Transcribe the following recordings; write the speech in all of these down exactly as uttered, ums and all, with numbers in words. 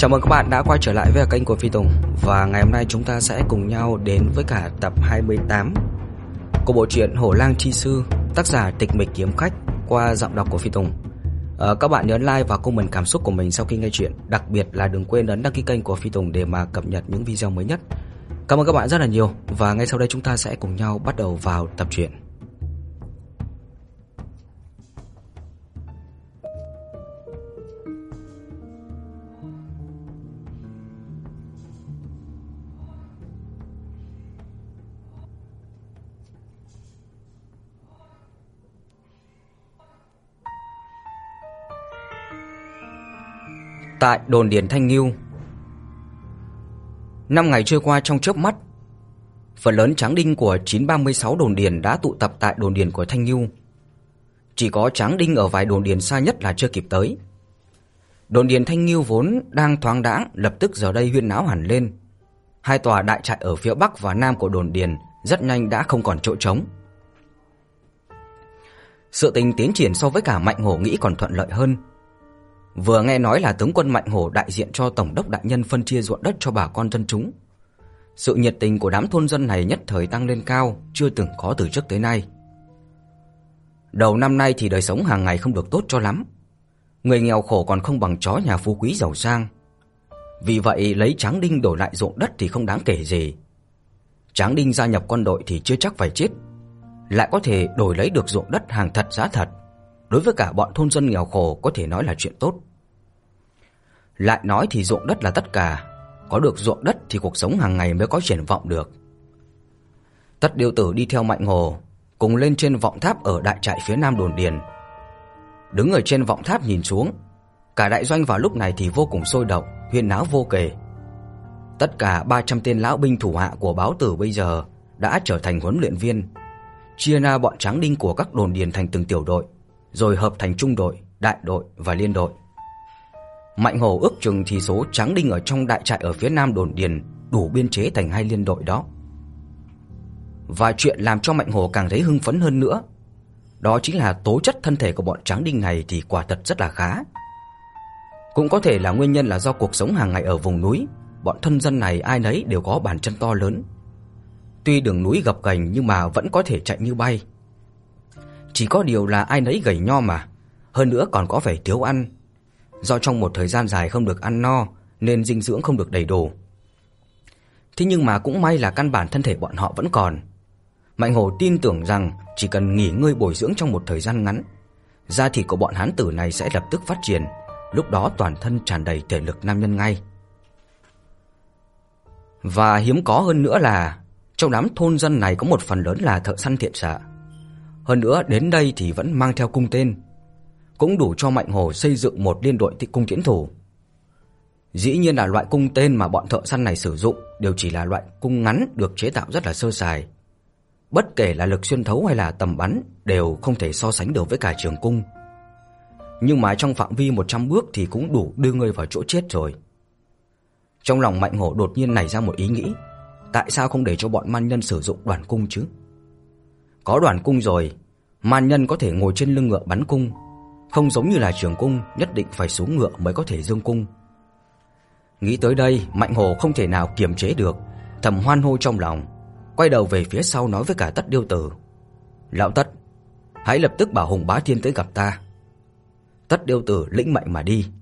Chào mừng các bạn đã quay trở lại với kênh của Phi Tùng. Và ngày hôm nay chúng ta sẽ cùng nhau đến với cả tập hai mươi tám của bộ truyện Hổ Lang Chi Sư, tác giả Tịch Mịch Kiếm Khách, qua giọng đọc của Phi Tùng. à, Các bạn nhớ like và comment cảm xúc của mình sau khi nghe chuyện. Đặc biệt là đừng quên ấn đăng ký kênh của Phi Tùng để mà cập nhật những video mới nhất. Cảm ơn các bạn rất là nhiều. Và ngay sau đây chúng ta sẽ cùng nhau bắt đầu vào tập truyện. Tại đồn điền Thanh Ngưu. Năm ngày trôi qua trong chớp mắt. Phần lớn tráng đinh của chín ba sáu đồn điền đã tụ tập tại đồn điền của Thanh Ngưu. Chỉ có tráng đinh ở vài đồn điền xa nhất là chưa kịp tới. Đồn điền Thanh Ngưu vốn đang thoáng đãng, lập tức giờ đây huyên náo hẳn lên. Hai tòa đại trại ở phía bắc và nam của đồn điền rất nhanh đã không còn chỗ trống. Sự tình tiến triển so với cả Mạnh Hổ nghĩ còn thuận lợi hơn. Vừa nghe nói là tướng quân Mạnh Hổ đại diện cho tổng đốc đại nhân phân chia ruộng đất cho bà con dân chúng. Sự nhiệt tình của đám thôn dân này nhất thời tăng lên cao, chưa từng có từ trước tới nay. Đầu năm nay thì đời sống hàng ngày không được tốt cho lắm. Người nghèo khổ còn không bằng chó nhà phú quý giàu sang. Vì vậy lấy tráng đinh đổi lại ruộng đất thì không đáng kể gì. Tráng đinh gia nhập quân đội thì chưa chắc phải chết, lại có thể đổi lấy được ruộng đất hàng thật giá thật. Đối với cả bọn thôn dân nghèo khổ có thể nói là chuyện tốt. Lại nói thì ruộng đất là tất cả, có được ruộng đất thì cuộc sống hàng ngày mới có triển vọng được. Tất Điêu Tử đi theo Mạnh Hổ cùng lên trên vọng tháp ở đại trại phía nam đồn điền. Đứng ở trên vọng tháp nhìn xuống, cả đại doanh vào lúc này thì vô cùng sôi động, huyên náo vô kể. Tất cả ba trăm tên lão binh thủ hạ của Báo Tử bây giờ đã trở thành huấn luyện viên, chia ra bọn tráng đinh của các đồn điền thành từng tiểu đội, rồi hợp thành trung đội, đại đội và liên đội. Mạnh Hổ ước chừng thì số tráng đinh ở trong đại trại ở phía nam đồn điền đủ biên chế thành hai liên đội đó. Và chuyện làm cho Mạnh Hổ càng thấy hưng phấn hơn nữa, đó chính là tố chất thân thể của bọn tráng đinh này thì quả thật rất là khá. Cũng có thể là nguyên nhân là do cuộc sống hàng ngày ở vùng núi, bọn thân dân này ai nấy đều có bàn chân to lớn. Tuy đường núi gập ghềnh nhưng mà vẫn có thể chạy như bay. Chỉ có điều là ai nấy gầy nho mà, hơn nữa còn có vẻ thiếu ăn. Do trong một thời gian dài không được ăn no nên dinh dưỡng không được đầy đủ. Thế nhưng mà cũng may là căn bản thân thể bọn họ vẫn còn. Mạnh Hổ tin tưởng rằng chỉ cần nghỉ ngơi bồi dưỡng trong một thời gian ngắn, da thịt của bọn hán tử này sẽ lập tức phát triển, lúc đó toàn thân tràn đầy thể lực nam nhân ngay. Và hiếm có hơn nữa là trong đám thôn dân này có một phần lớn là thợ săn thiện xạ. Hơn nữa đến đây thì vẫn mang theo cung tên, cũng đủ cho Mạnh Hổ xây dựng một liên đội cung tiễn thủ. Dĩ nhiên là loại cung tên mà bọn thợ săn này sử dụng đều chỉ là loại cung ngắn được chế tạo rất là sơ sài. Bất kể là lực xuyên thấu hay là tầm bắn đều không thể so sánh được với cả trường cung. Nhưng mà trong phạm vi một trăm bước thì cũng đủ đưa người vào chỗ chết rồi. Trong lòng Mạnh Hổ đột nhiên nảy ra một ý nghĩ, tại sao không để cho bọn man nhân sử dụng đoàn cung chứ? Có đoàn cung rồi, man nhân có thể ngồi trên lưng ngựa bắn cung, không giống như là trường cung nhất định phải xuống ngựa mới có thể dương cung. Nghĩ tới đây, Mạnh Hổ không thể nào kiềm chế được, thầm hoan hô trong lòng, quay đầu về phía sau nói với cả Tất Điêu Tử: "Lão Tất, hãy lập tức bảo Hùng Bá Thiên tới gặp ta." Tất Điêu Tử lĩnh mệnh mà đi.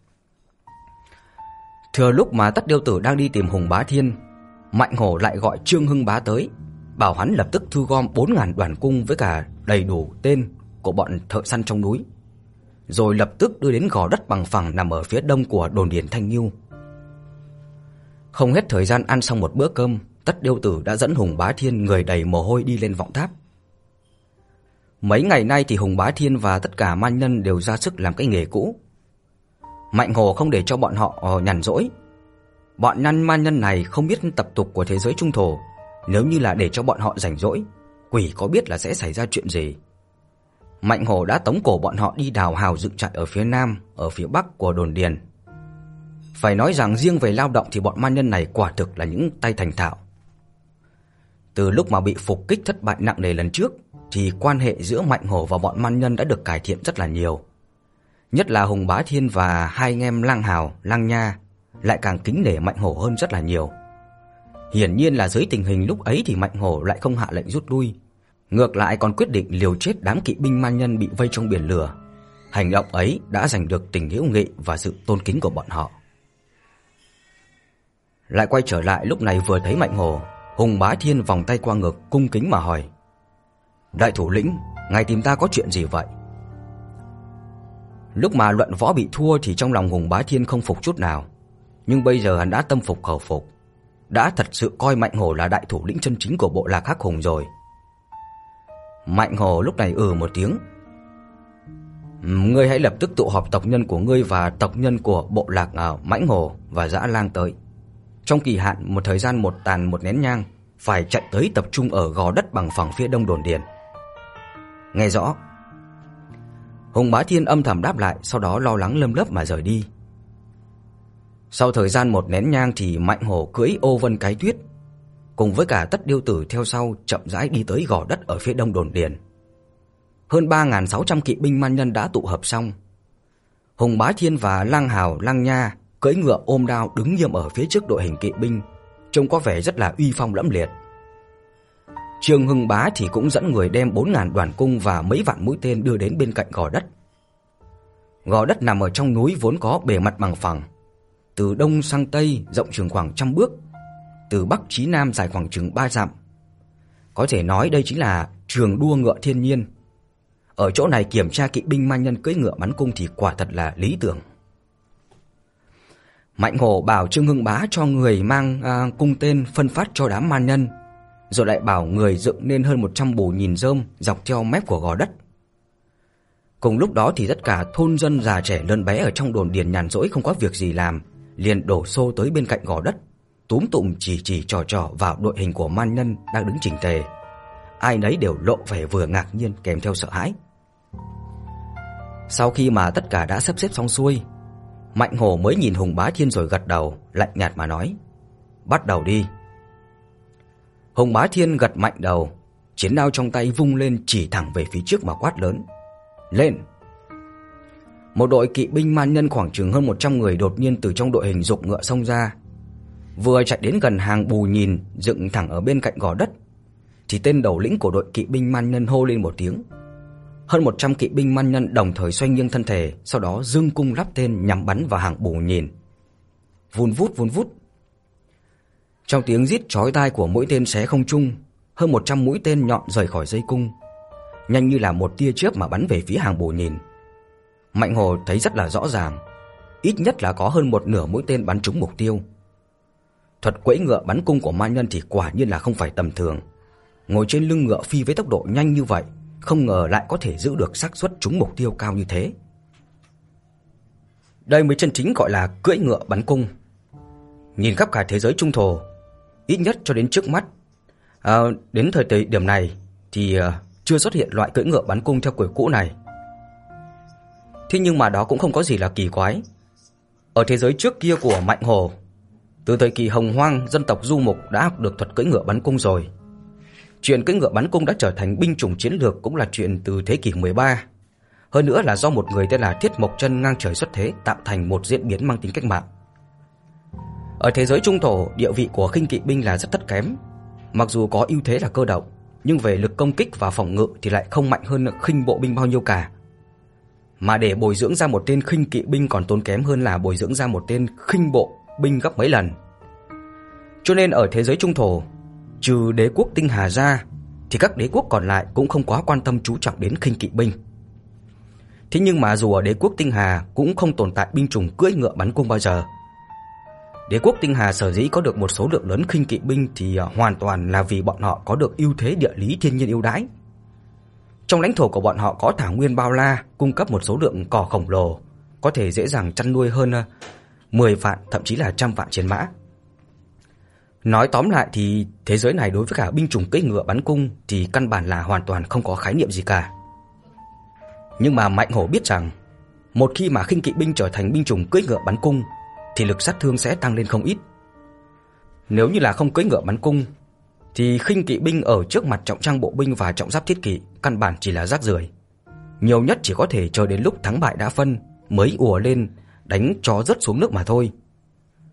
Thừa lúc mà Tất Điêu Tử đang đi tìm Hùng Bá Thiên, Mạnh Hổ lại gọi Trương Hưng Bá tới, bảo hắn lập tức thu gom bốn nghìn đoàn cung với cả đầy đủ tên của bọn thợ săn trong núi, rồi lập tức đưa đến gò đất bằng phẳng nằm ở phía đông của đồn điền Thanh Ngưu. Không hết thời gian ăn xong một bữa cơm, Tất Điêu Tử đã dẫn Hùng Bá Thiên người đầy mồ hôi đi lên vọng tháp. Mấy ngày nay thì Hùng Bá Thiên và tất cả man nhân đều ra sức làm cái nghề cũ. Mạnh Hổ không để cho bọn họ nhàn rỗi. Bọn nhân man nhân này không biết tập tục của thế giới trung thổ, nếu như là để cho bọn họ rảnh rỗi, quỷ có biết là sẽ xảy ra chuyện gì. Mạnh Hổ đã tống cổ bọn họ đi đào hào dựng trại ở phía nam, ở phía bắc của đồn điền. Phải nói rằng riêng về lao động thì bọn man nhân này quả thực là những tay thành thạo. Từ lúc mà bị phục kích thất bại nặng nề lần trước thì quan hệ giữa Mạnh Hổ và bọn man nhân đã được cải thiện rất là nhiều. Nhất là Hùng Bá Thiên và hai anh em Lang Hào, Lang Nha lại càng kính nể Mạnh Hổ hơn rất là nhiều. Hiển nhiên là dưới tình hình lúc ấy thì Mạnh Hổ lại không hạ lệnh rút lui, ngược lại còn quyết định liều chết đám kỵ binh man nhân bị vây trong biển lửa. Hành động ấy đã giành được tình hữu nghị và sự tôn kính của bọn họ. Lại quay trở lại lúc này vừa thấy Mạnh Hổ, Hùng Bá Thiên vòng tay qua ngực cung kính mà hỏi: "Đại thủ lĩnh, ngài tìm ta có chuyện gì vậy?" Lúc mà luận võ bị thua thì trong lòng Hùng Bá Thiên không phục chút nào, nhưng bây giờ hắn đã tâm phục khẩu phục, đã thật sự coi Mạnh Hổ là đại thủ lĩnh chân chính của bộ lạc Hắc Hùng rồi. Mạnh Hổ lúc này ừ một tiếng: "Ngươi hãy lập tức tụ họp tộc nhân của ngươi và tộc nhân của bộ lạc à, Mãnh Hổ và Dã Lang tới. Trong kỳ hạn một thời gian một tàn một nén nhang, phải chạy tới tập trung ở gò đất bằng phẳng phía đông đồn điền." Nghe rõ. Hùng Bá Thiên âm thầm đáp lại, sau đó lo lắng lơm lấp mà rời đi. Sau thời gian một nén nhang thì Mạnh Hổ cưỡi Ô Vân Cái Tuyết cùng với cả Tất Điêu Tử theo sau chậm rãi đi tới gò đất ở phía đông đồn điền. Hơn ba nghìn sáu trăm kỵ binh man nhân đã tụ hợp xong. Hùng Bá Thiên và Lang Hào, Lang Nha cưỡi ngựa ôm đao đứng nghiêm ở phía trước đội hình kỵ binh, trông có vẻ rất là uy phong lẫm liệt. Trương Hưng Bá thì cũng dẫn người đem bốn nghìn đoàn cung và mấy vạn mũi tên đưa đến bên cạnh gò đất. Gò đất nằm ở trong núi vốn có bề mặt bằng phẳng, từ đông sang tây rộng chừng khoảng trăm bước, từ bắc chí nam dài khoảng chừng ba dặm. Có thể nói đây chính là trường đua ngựa thiên nhiên. Ở chỗ này kiểm tra kỵ binh man nhân cưỡi ngựa bắn cung thì quả thật là lý tưởng. Mạnh Hổ bảo Trương Hưng Bá cho người mang à, cung tên phân phát cho đám man nhân, rồi lại bảo người dựng nên hơn một trăm bù nhìn rơm dọc theo mép của gò đất. Cùng lúc đó thì tất cả thôn dân già trẻ lớn bé ở trong đồn điền nhàn rỗi không có việc gì làm, liền đổ xô tới bên cạnh gò đất, túm tụm chỉ chỉ trò trò vào đội hình của man nhân đang đứng chỉnh tề. Ai nấy đều lộ vẻ vừa ngạc nhiên kèm theo sợ hãi. Sau khi mà tất cả đã sắp xếp xong xuôi, Mạnh Hổ mới nhìn Hùng Bá Thiên rồi gật đầu, lạnh nhạt mà nói: "Bắt đầu đi." Hùng Bá Thiên gật mạnh đầu, chiến đao trong tay vung lên chỉ thẳng về phía trước mà quát lớn: "Lên!" Một đội kỵ binh man nhân khoảng chừng hơn một trăm người đột nhiên từ trong đội hình giục ngựa xông ra. Vừa chạy đến gần hàng bù nhìn dựng thẳng ở bên cạnh gò đất thì tên đầu lĩnh của đội kỵ binh man nhân hô lên một tiếng. Hơn một trăm kỵ binh man nhân đồng thời xoay nghiêng thân thể, sau đó giương cung lắp tên nhắm bắn vào hàng bù nhìn. Vun vút vun vút. Trong tiếng rít chói tai của mũi tên xé không trung, hơn một trăm mũi tên nhọn rời khỏi dây cung, nhanh như là một tia chớp mà bắn về phía hàng bù nhìn. Mạnh Hổ thấy rất là rõ ràng, ít nhất là có hơn một nửa mũi tên bắn trúng mục tiêu. Thuật cưỡi ngựa bắn cung của man nhân thì quả nhiên là không phải tầm thường. Ngồi trên lưng ngựa phi với tốc độ nhanh như vậy, không ngờ lại có thể giữ được xác suất trúng mục tiêu cao như thế. Đây mới chân chính gọi là cưỡi ngựa bắn cung. Nhìn khắp cả thế giới trung thổ, ít nhất cho đến trước mắt, à, đến thời điểm này thì uh, chưa xuất hiện loại cưỡi ngựa bắn cung theo kiểu cũ này. Thế nhưng mà đó cũng không có gì là kỳ quái. Ở thế giới trước kia của Mạnh Hổ, từ thời kỳ Hồng Hoang, dân tộc Du Mục đã học được thuật cưỡi ngựa bắn cung rồi. Chuyện cưỡi ngựa bắn cung đã trở thành binh chủng chiến lược cũng là chuyện từ thế kỷ mười ba. Hơn nữa là do một người tên là Thiết Mộc Chân ngang trời xuất thế tạo thành một diễn biến mang tính cách mạng. Ở thế giới trung thổ, địa vị của khinh kỵ binh là rất thấp kém. Mặc dù có ưu thế là cơ động, nhưng về lực công kích và phòng ngự thì lại không mạnh hơn khinh bộ binh bao nhiêu cả. Mà để bồi dưỡng ra một tên khinh kỵ binh còn tốn kém hơn là bồi dưỡng ra một tên khinh bộ binh gấp mấy lần. Cho nên ở thế giới trung thổ, trừ đế quốc Tinh Hà ra thì các đế quốc còn lại cũng không quá quan tâm chú trọng đến khinh kỵ binh. Thế nhưng mà dù ở đế quốc Tinh Hà cũng không tồn tại binh chủng cưỡi ngựa bắn cung bao giờ. Đế quốc Tinh Hà sở dĩ có được một số lượng lớn khinh kỵ binh thì hoàn toàn là vì bọn họ có được ưu thế địa lý thiên nhiên ưu đãi. Trong lãnh thổ của bọn họ có thảo nguyên bao la, cung cấp một số lượng cỏ khổng lồ, có thể dễ dàng chăn nuôi hơn mười vạn thậm chí là trăm vạn chiến mã. Nói tóm lại thì thế giới này đối với cả binh chủng cưỡi ngựa bắn cung thì căn bản là hoàn toàn không có khái niệm gì cả. Nhưng mà Mạnh Hổ biết rằng, một khi mà khinh kỵ binh trở thành binh chủng cưỡi ngựa bắn cung thì lực sát thương sẽ tăng lên không ít. Nếu như là không cưỡi ngựa bắn cung thì khinh kỵ binh ở trước mặt trọng trang bộ binh và trọng giáp thiết kỵ căn bản chỉ là rác rưởi. Nhiều nhất chỉ có thể chờ đến lúc thắng bại đã phân mới ùa lên đánh chó rớt xuống nước mà thôi.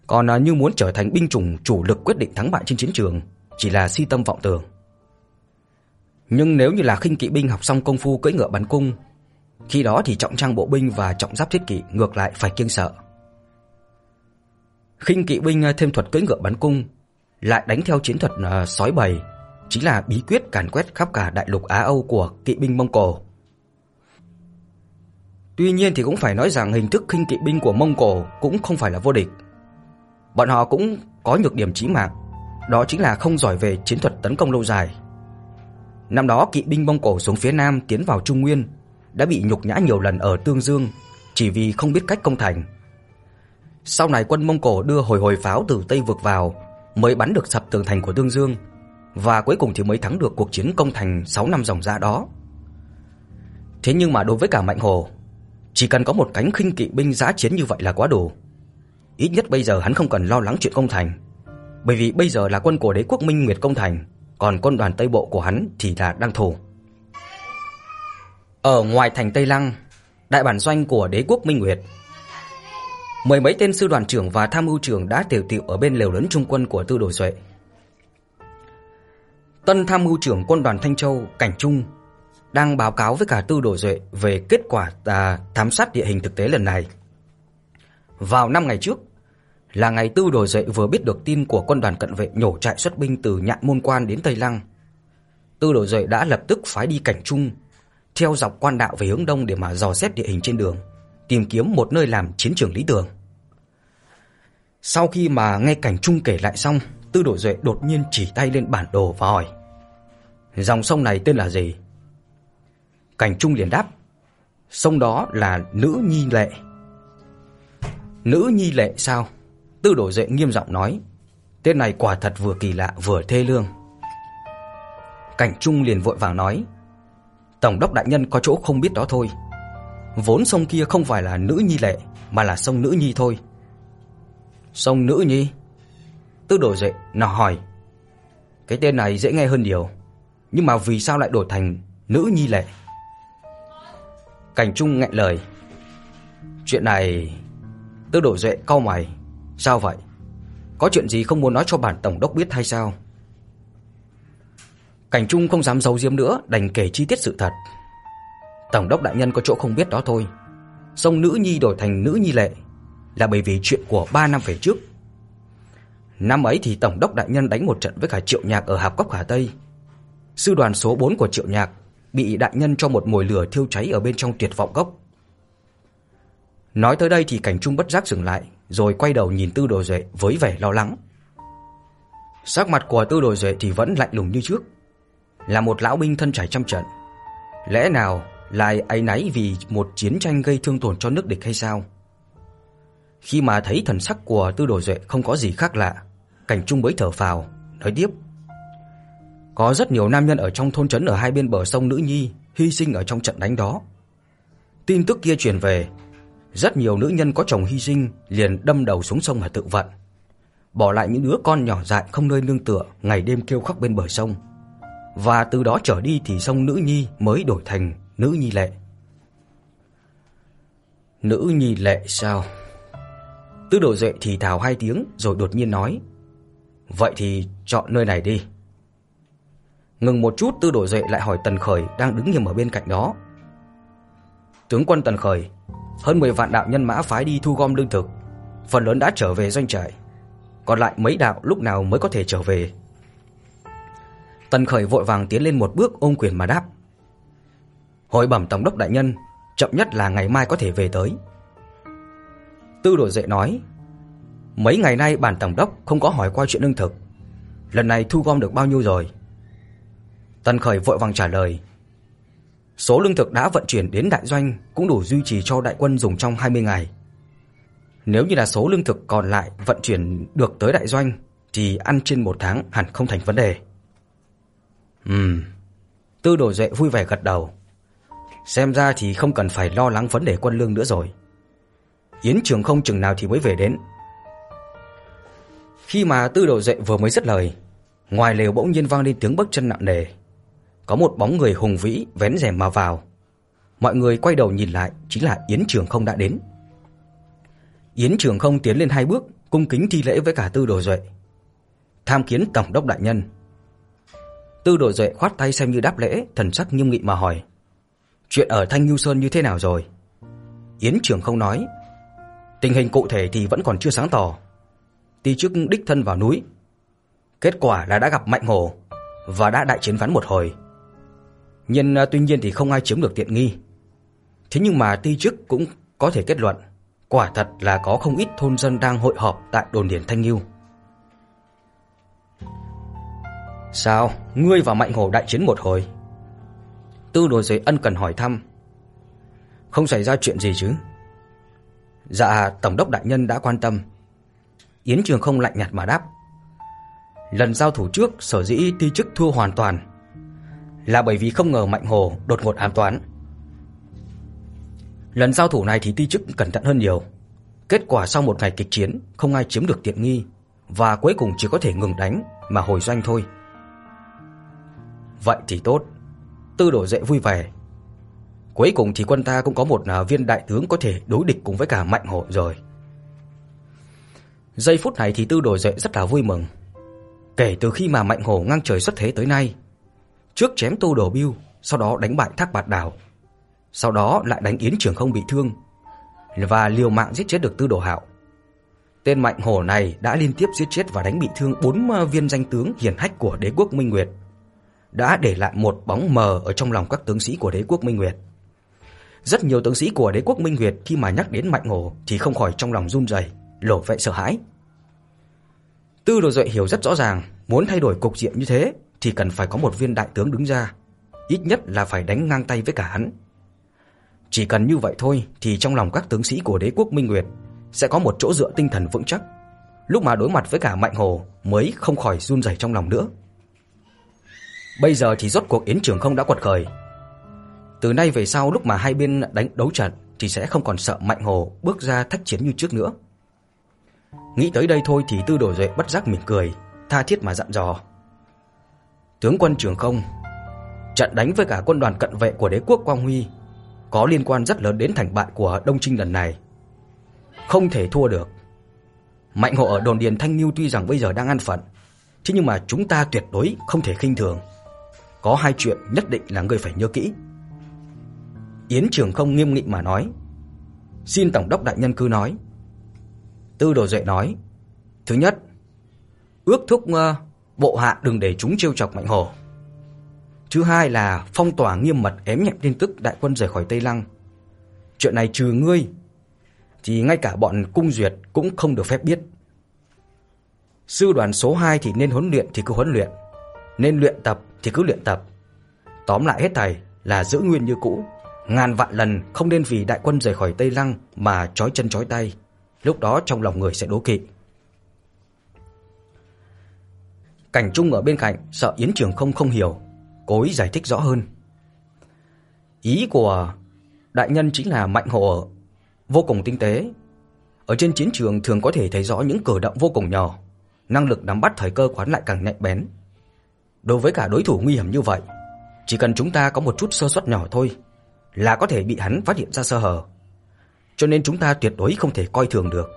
Còn như muốn trở thành binh chủng chủ lực quyết định thắng bại trên chiến trường chỉ là si tâm vọng tưởng. Nhưng nếu như là khinh kỵ binh học xong công phu cưỡi ngựa bắn cung, khi đó thì trọng trang bộ binh và trọng giáp thiết kỵ ngược lại phải kiêng sợ. Khinh kỵ binh thêm thuật cưỡi ngựa bắn cung, lại đánh theo chiến thuật uh, sói bầy, chính là bí quyết càn quét khắp cả đại lục Á Âu của kỵ binh Mông Cổ. Tuy nhiên thì cũng phải nói rằng hình thức khinh kỵ binh của Mông Cổ cũng không phải là vô địch. Bọn họ cũng có nhược điểm chí mạng, đó chính là không giỏi về chiến thuật tấn công lâu dài. Năm đó kỵ binh Mông Cổ xuống phía Nam tiến vào Trung Nguyên đã bị nhục nhã nhiều lần ở Tương Dương chỉ vì không biết cách công thành. Sau này quân Mông Cổ đưa hồi hồi pháo từ Tây vực vào mới bắn được sập tường thành của Tương Dương, và cuối cùng thì mới thắng được cuộc chiến công thành sáu năm ròng rã đó. Thế nhưng mà đối với cả Mạnh Hổ, chỉ cần có một cánh khinh kỵ binh dã chiến như vậy là quá đủ. Ít nhất bây giờ hắn không cần lo lắng chuyện công thành, bởi vì bây giờ là quân của đế quốc Minh Nguyệt công thành, còn quân đoàn Tây Bộ của hắn thì là đang thủ. Ở ngoài thành Tây Lăng, đại bản doanh của đế quốc Minh Nguyệt, mười mấy tên sư đoàn trưởng và tham mưu trưởng đã tề tựu ở bên lều lớn trung quân của Tư Đồ Duệ. Tân tham mưu trưởng quân đoàn Thanh Châu Cảnh Trung đang báo cáo với cả Tư Đồ Duệ về kết quả à, thám sát địa hình thực tế lần này. Vào năm ngày trước là ngày Tư Đồ Duệ vừa biết được tin của quân đoàn cận vệ nhổ trại xuất binh từ Nhạn Môn Quan đến Tây Lăng, Tư Đồ Duệ đã lập tức phái đi Cảnh Trung theo dọc quan đạo về hướng đông để mà dò xét địa hình trên đường, tìm kiếm một nơi làm chiến trường lý tưởng. Sau khi mà nghe Cảnh Trung kể lại xong, Tư Đồ Duệ đột nhiên chỉ tay lên bản đồ và hỏi: "Dòng sông này tên là gì?" Cảnh Trung liền đáp: "Sông đó là Nữ Nhi Lệ." Nữ Nhi Lệ sao? Tư Đồ Duệ nghiêm giọng nói: "Tên này quả thật vừa kỳ lạ vừa thê lương." Cảnh Trung liền vội vàng nói: "Tổng đốc đại nhân có chỗ không biết đó thôi. Vốn sông kia không phải là Nữ Nhi Lệ mà là sông Nữ Nhi thôi." "Sông Nữ Nhi?" Tư Đồ Duệ nó hỏi. "Cái tên này dễ nghe hơn nhiều, nhưng mà vì sao lại đổi thành Nữ Nhi Lệ?" Cảnh Trung nghẹn lời. "Chuyện này..." Tư Đồ Duệ cau mày. "Sao vậy? Có chuyện gì không muốn nói cho bản tổng đốc biết hay sao?" Cảnh Trung không dám giấu giếm nữa, đành kể chi tiết sự thật. "Tổng đốc đại nhân có chỗ không biết đó thôi. Sông Nữ Nhi đổi thành Nữ Nhi Lệ là bởi vì chuyện của ba năm về trước. Năm ấy thì tổng đốc đại nhân đánh một trận với cả Triệu Nhạc ở Hạp Cốc Hà Tây. Sư đoàn số bốn của Triệu Nhạc bị đại nhân cho một mồi lửa thiêu cháy ở bên trong Tuyệt Vọng Cốc." Nói tới đây thì Cảnh Trung bất giác dừng lại, rồi quay đầu nhìn Tư Đồ Duệ với vẻ lo lắng. Sắc mặt của Tư Đồ Duệ thì vẫn lạnh lùng như trước, là một lão binh thân trải trăm trận, lẽ nào lại áy náy vì một chiến tranh gây thương tổn cho nước địch hay sao? Khi mà thấy thần sắc của Tư Đồ Duệ không có gì khác lạ, Cảnh Trung mới thở phào, nói tiếp: "Có rất nhiều nam nhân ở trong thôn trấn ở hai bên bờ sông Nữ Nhi hy sinh ở trong trận đánh đó. Tin tức kia truyền về, rất nhiều nữ nhân có chồng hy sinh liền đâm đầu xuống sông mà tự vận, bỏ lại những đứa con nhỏ dại không nơi nương tựa, ngày đêm kêu khóc bên bờ sông. Và từ đó trở đi thì sông Nữ Nhi mới đổi thành Nữ Nhi Lệ." Nữ Nhi Lệ sao? Tư Đồ Duệ thì thào hai tiếng rồi đột nhiên nói: "Vậy thì chọn nơi này đi." Ngừng một chút, Tư Đồ Duệ lại hỏi Tần Khởi đang đứng nghiêm ở bên cạnh đó: "Tướng quân Tần Khởi, hơn mười vạn đạo nhân mã phái đi thu gom lương thực, phần lớn đã trở về doanh trại, còn lại mấy đạo lúc nào mới có thể trở về?" Tần Khởi vội vàng tiến lên một bước ôm quyền mà đáp: "Hồi bẩm tổng đốc đại nhân, chậm nhất là ngày mai có thể về tới." Tư Đồ Duệ nói: "Mấy ngày nay bản tổng đốc không có hỏi qua chuyện lương thực, lần này thu gom được bao nhiêu rồi?" Tần Khởi vội vàng trả lời: "Số lương thực đã vận chuyển đến đại doanh cũng đủ duy trì cho đại quân dùng trong hai mươi ngày. Nếu như là số lương thực còn lại vận chuyển được tới đại doanh thì ăn trên một tháng hẳn không thành vấn đề." Ừm. Tư Đồ Duệ vui vẻ gật đầu. Xem ra thì không cần phải lo lắng vấn đề quân lương nữa rồi. Yến Trường không chừng nào thì mới về đến. Khi mà Tư Đồ Duệ vừa mới dứt lời, ngoài lều bỗng nhiên vang lên tiếng bước chân nặng nề. Có một bóng người hùng vĩ vén rèm mà vào. Mọi người quay đầu nhìn lại, chính là Yến Trường không đã đến. Yến Trường không tiến lên hai bước, cung kính thi lễ với cả Tư Đồ Duệ. Tham kiến tổng đốc đại nhân. Tư Đồ Duệ khoát tay xem như đáp lễ, thần sắc nghiêm nghị mà hỏi: Chuyện ở Thanh Ngưu Sơn như thế nào rồi? Yến Trường Không nói: Tình hình cụ thể thì vẫn còn chưa sáng tỏ. Ti chức đích thân vào núi, kết quả là đã gặp Mạnh Hổ và đã đại chiến ván một hồi. Nhưng tuy nhiên thì không ai chiếm được tiện nghi. Thế nhưng mà ti chức cũng có thể kết luận, quả thật là có không ít thôn dân đang hội họp tại đồn điền Thanh Ngưu. Sao, ngươi và Mạnh Hổ đại chiến một hồi? Tư Đồ Duệ ân cần hỏi thăm. Không xảy ra chuyện gì chứ? Dạ, tổng đốc đại nhân đã quan tâm. Yến Trường Không lạnh nhạt mà đáp. Lần giao thủ trước sở dĩ ti chức thua hoàn toàn là bởi vì không ngờ Mạnh Hổ đột ngột ám toán. Lần giao thủ này thì ti chức cẩn thận hơn nhiều. Kết quả sau một ngày kịch chiến, không ai chiếm được tiện nghi và cuối cùng chỉ có thể ngừng đánh mà hồi doanh thôi. Vậy thì tốt. Tư Đồ Duệ vui vẻ. Cuối cùng thì quân ta cũng có một viên đại tướng có thể đối địch cùng với cả Mạnh Hổ rồi. Giây phút này thì Tư Đồ Duệ rất là vui mừng. Kể từ khi mà Mạnh Hổ ngang trời xuất thế tới nay, trước chém Tô Đồ Bưu, sau đó đánh bại Thác Bạt Đảo, sau đó lại đánh Yến Trường Không bị thương và liều mạng giết chết được Tư Đồ Hạo. Tên Mạnh Hổ này đã liên tiếp giết chết và đánh bị thương bốn viên danh tướng hiển hách của đế quốc Minh Nguyệt, đã để lại một bóng mờ ở trong lòng các tướng sĩ của đế quốc Minh Nguyệt. Rất nhiều tướng sĩ của đế quốc Minh Nguyệt khi mà nhắc đến Mạnh Hổ thì không khỏi trong lòng run rẩy, lộ vẻ sợ hãi. Tư Đồ Duệ hiểu rất rõ ràng, muốn thay đổi cục diện như thế thì cần phải có một viên đại tướng đứng ra, ít nhất là phải đánh ngang tay với cả hắn. Chỉ cần như vậy thôi thì trong lòng các tướng sĩ của đế quốc Minh Nguyệt sẽ có một chỗ dựa tinh thần vững chắc, lúc mà đối mặt với cả Mạnh Hổ mới không khỏi run rẩy trong lòng nữa. Bây giờ thì rốt cuộc Yến Trường Không đã quật khởi. Từ nay về sau lúc mà hai bên đánh đấu trận thì sẽ không còn sợ Mạnh Hổ bước ra thách chiến như trước nữa. Nghĩ tới đây thôi thì Tư Đồ Duệ bất giác mỉm cười, tha thiết mà dặn dò. Tướng quân Trường Không, trận đánh với cả quân đoàn cận vệ của đế quốc Quang Huy có liên quan rất lớn đến thành bại của Đông Trinh lần này. Không thể thua được. Mạnh Hổ ở đồn điền Thanh Ngưu tuy rằng bây giờ đang an phận, thế nhưng mà chúng ta tuyệt đối không thể khinh thường. Có hai chuyện nhất định là ngươi phải nhớ kỹ. Yến Trường Không nghiêm nghị mà nói. Xin tổng đốc đại nhân cứ nói. Tư Đồ Duệ nói. Thứ nhất, ước thúc uh, bộ hạ đừng để chúng trêu chọc Mạnh Hổ. Thứ hai là phong tỏa nghiêm mật ém nhẹm tin tức đại quân rời khỏi Tây Lăng. Chuyện này trừ ngươi thì ngay cả bọn Cung Duyệt cũng không được phép biết. Sư đoàn số hai thì nên huấn luyện thì cứ huấn luyện, nên luyện tập thì cứ luyện tập. Tóm lại hết thảy là giữ nguyên như cũ, ngàn vạn lần không nên vì đại quân rời khỏi Tây Lăng mà trói chân trói tay, lúc đó trong lòng người sẽ đố kỵ. Cảnh Trung ở bên cạnh sợ Yến Trường Không không hiểu, cố ý giải thích rõ hơn. Ý của đại nhân chính là Mạnh Hổ vô cùng tinh tế, ở trên chiến trường thường có thể thấy rõ những cử động vô cùng nhỏ, năng lực nắm bắt thời cơ quán lại càng nhạy bén. Đối với cả đối thủ nguy hiểm như vậy, chỉ cần chúng ta có một chút sơ suất nhỏ thôi là có thể bị hắn phát hiện ra sơ hở, cho nên chúng ta tuyệt đối không thể coi thường được.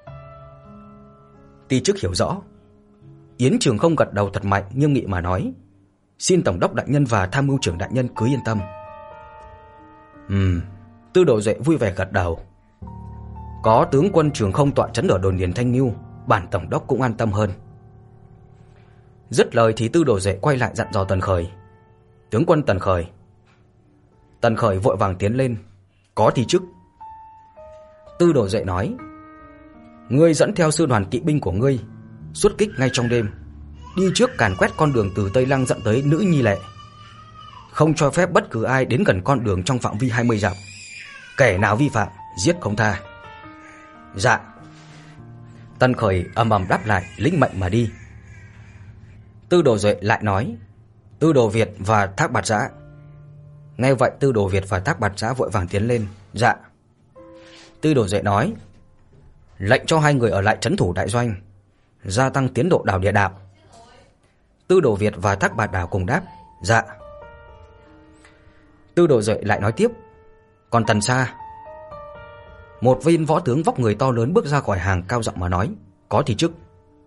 Ti chức hiểu rõ. Yến Trường Không gật đầu thật mạnh, nghiêm nghị mà nói. Xin tổng đốc đại nhân và tham mưu trưởng đại nhân cứ yên tâm. Ừm, Tư Đồ Duệ vui vẻ gật đầu. Có tướng quân Trường Không tọa trấn ở đồn điền Thanh Ngưu, bản tổng đốc cũng an tâm hơn. Dứt lời thì Tư Đồ Duệ quay lại dặn dò Tần Khởi. Tướng quân Tần Khởi. Tần Khởi vội vàng tiến lên. Có thì chức. Tư Đồ Duệ nói. Ngươi dẫn theo sư đoàn kỵ binh của ngươi xuất kích ngay trong đêm, đi trước càn quét con đường từ Tây Lăng dẫn tới Nữ Nhi Lệ, không cho phép bất cứ ai đến gần con đường trong phạm vi hai mươi dặm. Kẻ nào vi phạm giết không tha. Dạ. Tần Khởi ầm ầm đáp lại, lĩnh mệnh mà đi. Tư Đồ Duệ lại nói. Tư Đồ Việt và Thác Bạt Giã. Nghe vậy Tư Đồ Việt và Thác Bạt Giã vội vàng tiến lên. Dạ. Tư Đồ Duệ nói. Lệnh cho hai người ở lại trấn thủ đại doanh, gia tăng tiến độ đào địa đạo. Tư Đồ Việt và Thác Bạt Đảo cùng đáp. Dạ. Tư Đồ Duệ lại nói tiếp. Còn Tần Sa. Một viên võ tướng vóc người to lớn bước ra khỏi hàng, cao giọng mà nói. có thì chức.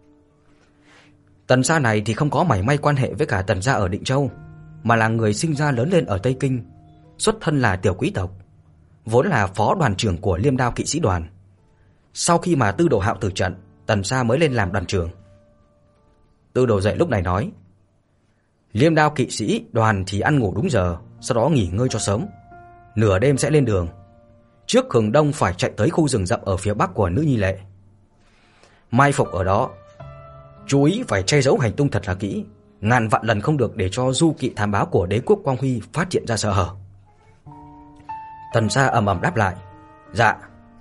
Tần gia này thì không có mảy may quan hệ với cả Tần gia ở Định Châu, mà là người sinh ra lớn lên ở Tây Kinh, xuất thân là tiểu quý tộc, vốn là phó đoàn trưởng của Liêm Đao kỵ sĩ đoàn. Sau khi mà Tư Đồ Hạo tử trận, Tần gia mới lên làm đoàn trưởng. Tư Đồ Duệ lúc này nói: Liêm Đao kỵ sĩ đoàn thì ăn ngủ đúng giờ, sau đó nghỉ ngơi cho sớm. Nửa đêm sẽ lên đường. Trước hừng đông phải chạy tới khu rừng rậm ở phía bắc của Nữ Nhi Lệ. Mai phục ở đó. Chú ý phải che giấu hành tung thật là kỹ, ngàn vạn lần không được để cho du kỵ thám báo của Đế quốc Quang Huy phát hiện ra sơ hở. Tần gia ầm ầm đáp lại: Dạ.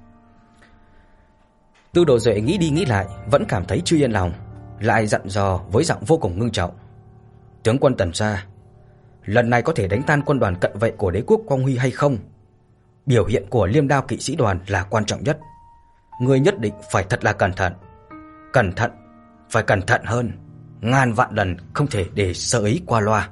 Tư Đồ Duệ nghĩ đi nghĩ lại, vẫn cảm thấy chưa yên lòng, lại dặn dò với giọng vô cùng ngưng trọng: Tướng quân Tần gia, lần này có thể đánh tan quân đoàn cận vệ của Đế quốc Quang Huy hay không? Biểu hiện của Liêm Đao kỵ sĩ đoàn là quan trọng nhất. Ngươi nhất định phải thật là cẩn thận. Cẩn thận, phải cẩn thận hơn, ngàn vạn lần không thể để sơ ý qua loa.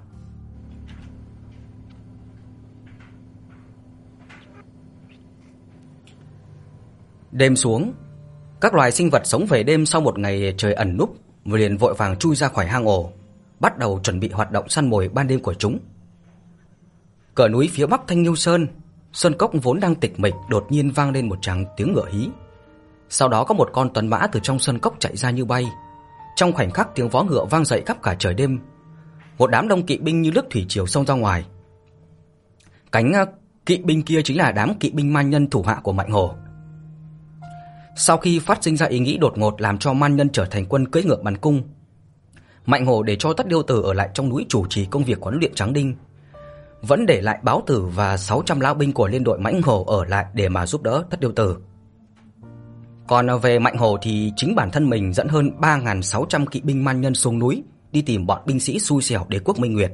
Đêm xuống, các loài sinh vật sống về đêm sau một ngày trời ẩn núp liền vội vàng chui ra khỏi hang ổ, bắt đầu chuẩn bị hoạt động săn mồi ban đêm của chúng. Cờ núi phía bắc Thanh Nhiêu Sơn, sơn cốc vốn đang tịch mịch đột nhiên vang lên một tràng tiếng ngựa hí. Sau đó có một con tuấn mã từ trong sơn cốc chạy ra như bay. Trong khoảnh khắc tiếng vó ngựa vang dậy khắp cả trời đêm. Một đám đông kỵ binh như nước thủy triều xông ra ngoài. Cánh kỵ binh kia chính là đám kỵ binh man nhân thủ hạ của Mạnh Hổ. Sau khi phát sinh ra ý nghĩ đột ngột làm cho man nhân trở thành quân cưỡi ngựa bắn cung, Mạnh Hổ để cho Tất Điêu Tử ở lại trong núi chủ trì công việc của huấn luyện Tráng Đinh, vẫn để lại Báo Tử và sáu trăm lão binh của liên đội Mãnh Hổ ở lại để mà giúp đỡ Tất Điêu Tử. Còn về Mạnh Hổ thì chính bản thân mình dẫn hơn ba nghìn sáu trăm kỵ binh man nhân xuống núi đi tìm bọn binh sĩ xui xẻo Đế quốc Minh Nguyệt.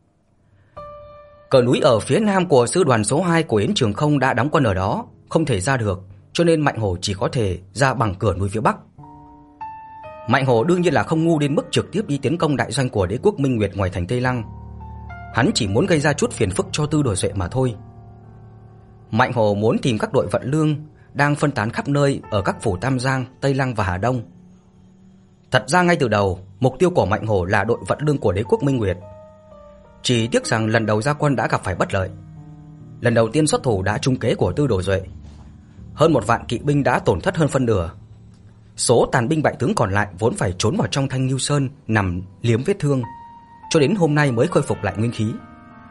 Cờ núi ở phía nam của sư đoàn số hai của Yến Trường Không đã đóng quân ở đó, không thể ra được, cho nên Mạnh Hổ chỉ có thể ra bằng cửa núi phía bắc. Mạnh Hổ đương nhiên là không ngu đến mức trực tiếp đi tiến công đại doanh của Đế quốc Minh Nguyệt ngoài thành Tây Lăng. Hắn chỉ muốn gây ra chút phiền phức cho Tư Đồ Duệ mà thôi. Mạnh Hổ muốn tìm các đội vận lương đang phân tán khắp nơi ở các phủ Tam Giang, Tây Lăng và Hà Đông. Thật ra ngay từ đầu, mục tiêu của Mạnh Hổ là đội vận lương của Đế quốc Minh Nguyệt. Chỉ tiếc rằng lần đầu ra quân đã gặp phải bất lợi. Lần đầu tiên xuất thủ đã trúng kế của Tư Đồ Duệ. Hơn một vạn kỵ binh đã tổn thất hơn phân nửa. Số tàn binh bại tướng còn lại vốn phải trốn vào trong Thanh Nhiêu Sơn nằm liếm vết thương, cho đến hôm nay mới khôi phục lại nguyên khí.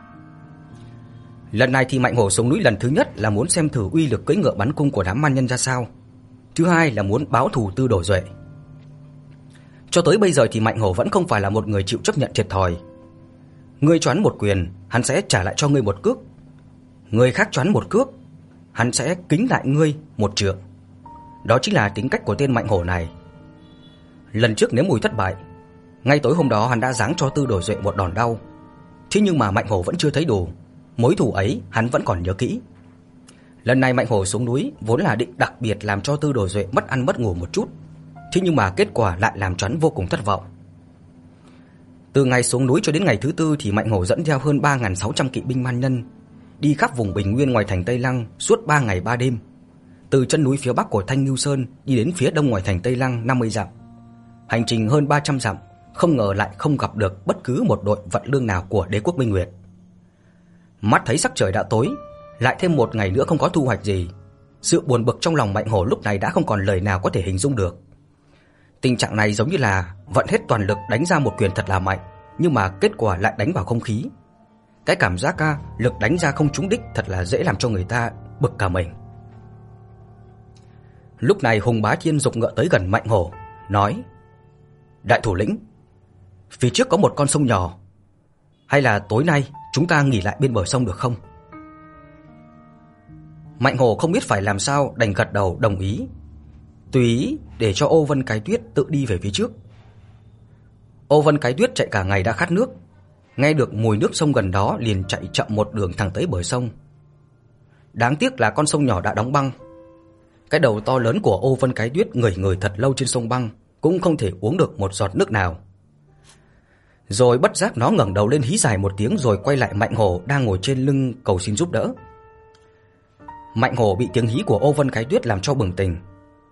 Lần này thì Mạnh Hổ xuống núi lần thứ nhất là muốn xem thử uy lực cưỡi ngựa bắn cung của đám man nhân ra sao. Thứ hai là muốn báo thù Tư Đồ Duệ. Cho tới bây giờ thì Mạnh Hổ vẫn không phải là một người chịu chấp nhận thiệt thòi. Ngươi choán một quyền, hắn sẽ trả lại cho ngươi một cước. Người khác choán một cước, hắn sẽ kính lại ngươi một trượng. Đó chính là tính cách của tên Mạnh Hổ này. Lần trước nếm mùi thất bại, ngay tối hôm đó hắn đã giáng cho Tư Đồ Duệ một đòn đau. Thế nhưng mà Mạnh Hổ vẫn chưa thấy đủ, mối thù ấy hắn vẫn còn nhớ kỹ. Lần này Mạnh Hổ xuống núi vốn là định đặc biệt làm cho Tư Đồ Duệ mất ăn mất ngủ một chút, thế nhưng mà kết quả lại làm cho hắn vô cùng thất vọng. Từ ngày xuống núi cho đến ngày thứ tư thì Mạnh Hổ dẫn theo hơn ba nghìn sáu trăm kỵ binh man nhân đi khắp vùng bình nguyên ngoài thành Tây Lăng suốt ba ngày ba đêm. Từ chân núi phía bắc của Thanh Nhiêu Sơn đi đến phía đông ngoài thành Tây Lăng năm mươi dặm. Hành trình hơn ba trăm dặm, không ngờ lại không gặp được bất cứ một đội vận lương nào của Đế quốc Minh Nguyệt. Mắt thấy sắc trời đã tối, lại thêm một ngày nữa không có thu hoạch gì. Sự buồn bực trong lòng Mạnh Hổ lúc này đã không còn lời nào có thể hình dung được. Tình trạng này giống như là vận hết toàn lực đánh ra một quyền thật là mạnh, nhưng mà kết quả lại đánh vào không khí. Cái cảm giác ca lực đánh ra không trúng đích thật là dễ làm cho người ta bực cả mình. Lúc này Hùng Bá Thiên giục ngựa tới gần Mạnh Hổ, nói: Đại thủ lĩnh, phía trước có một con sông nhỏ, hay là tối nay chúng ta nghỉ lại bên bờ sông được không? Mạnh Hổ không biết phải làm sao, đành gật đầu đồng ý, tùy ý để cho Ô Vân Cái Tuyết tự đi về phía trước. Ô Vân Cái Tuyết chạy cả ngày đã khát nước, nghe được mùi nước sông gần đó liền chạy chậm một đường thẳng tới bờ sông. Đáng tiếc là con sông nhỏ đã đóng băng. Cái đầu to lớn của Ô Vân Cái Tuyết ngửi ngửi thật lâu trên sông băng, cũng không thể uống được một giọt nước nào. Rồi bất giác nó ngẩng đầu lên hí dài một tiếng rồi quay lại Mạnh Hổ đang ngồi trên lưng cầu xin giúp đỡ. Mạnh Hổ bị tiếng hí của Ô Vân Cái Tuyết làm cho bừng tỉnh.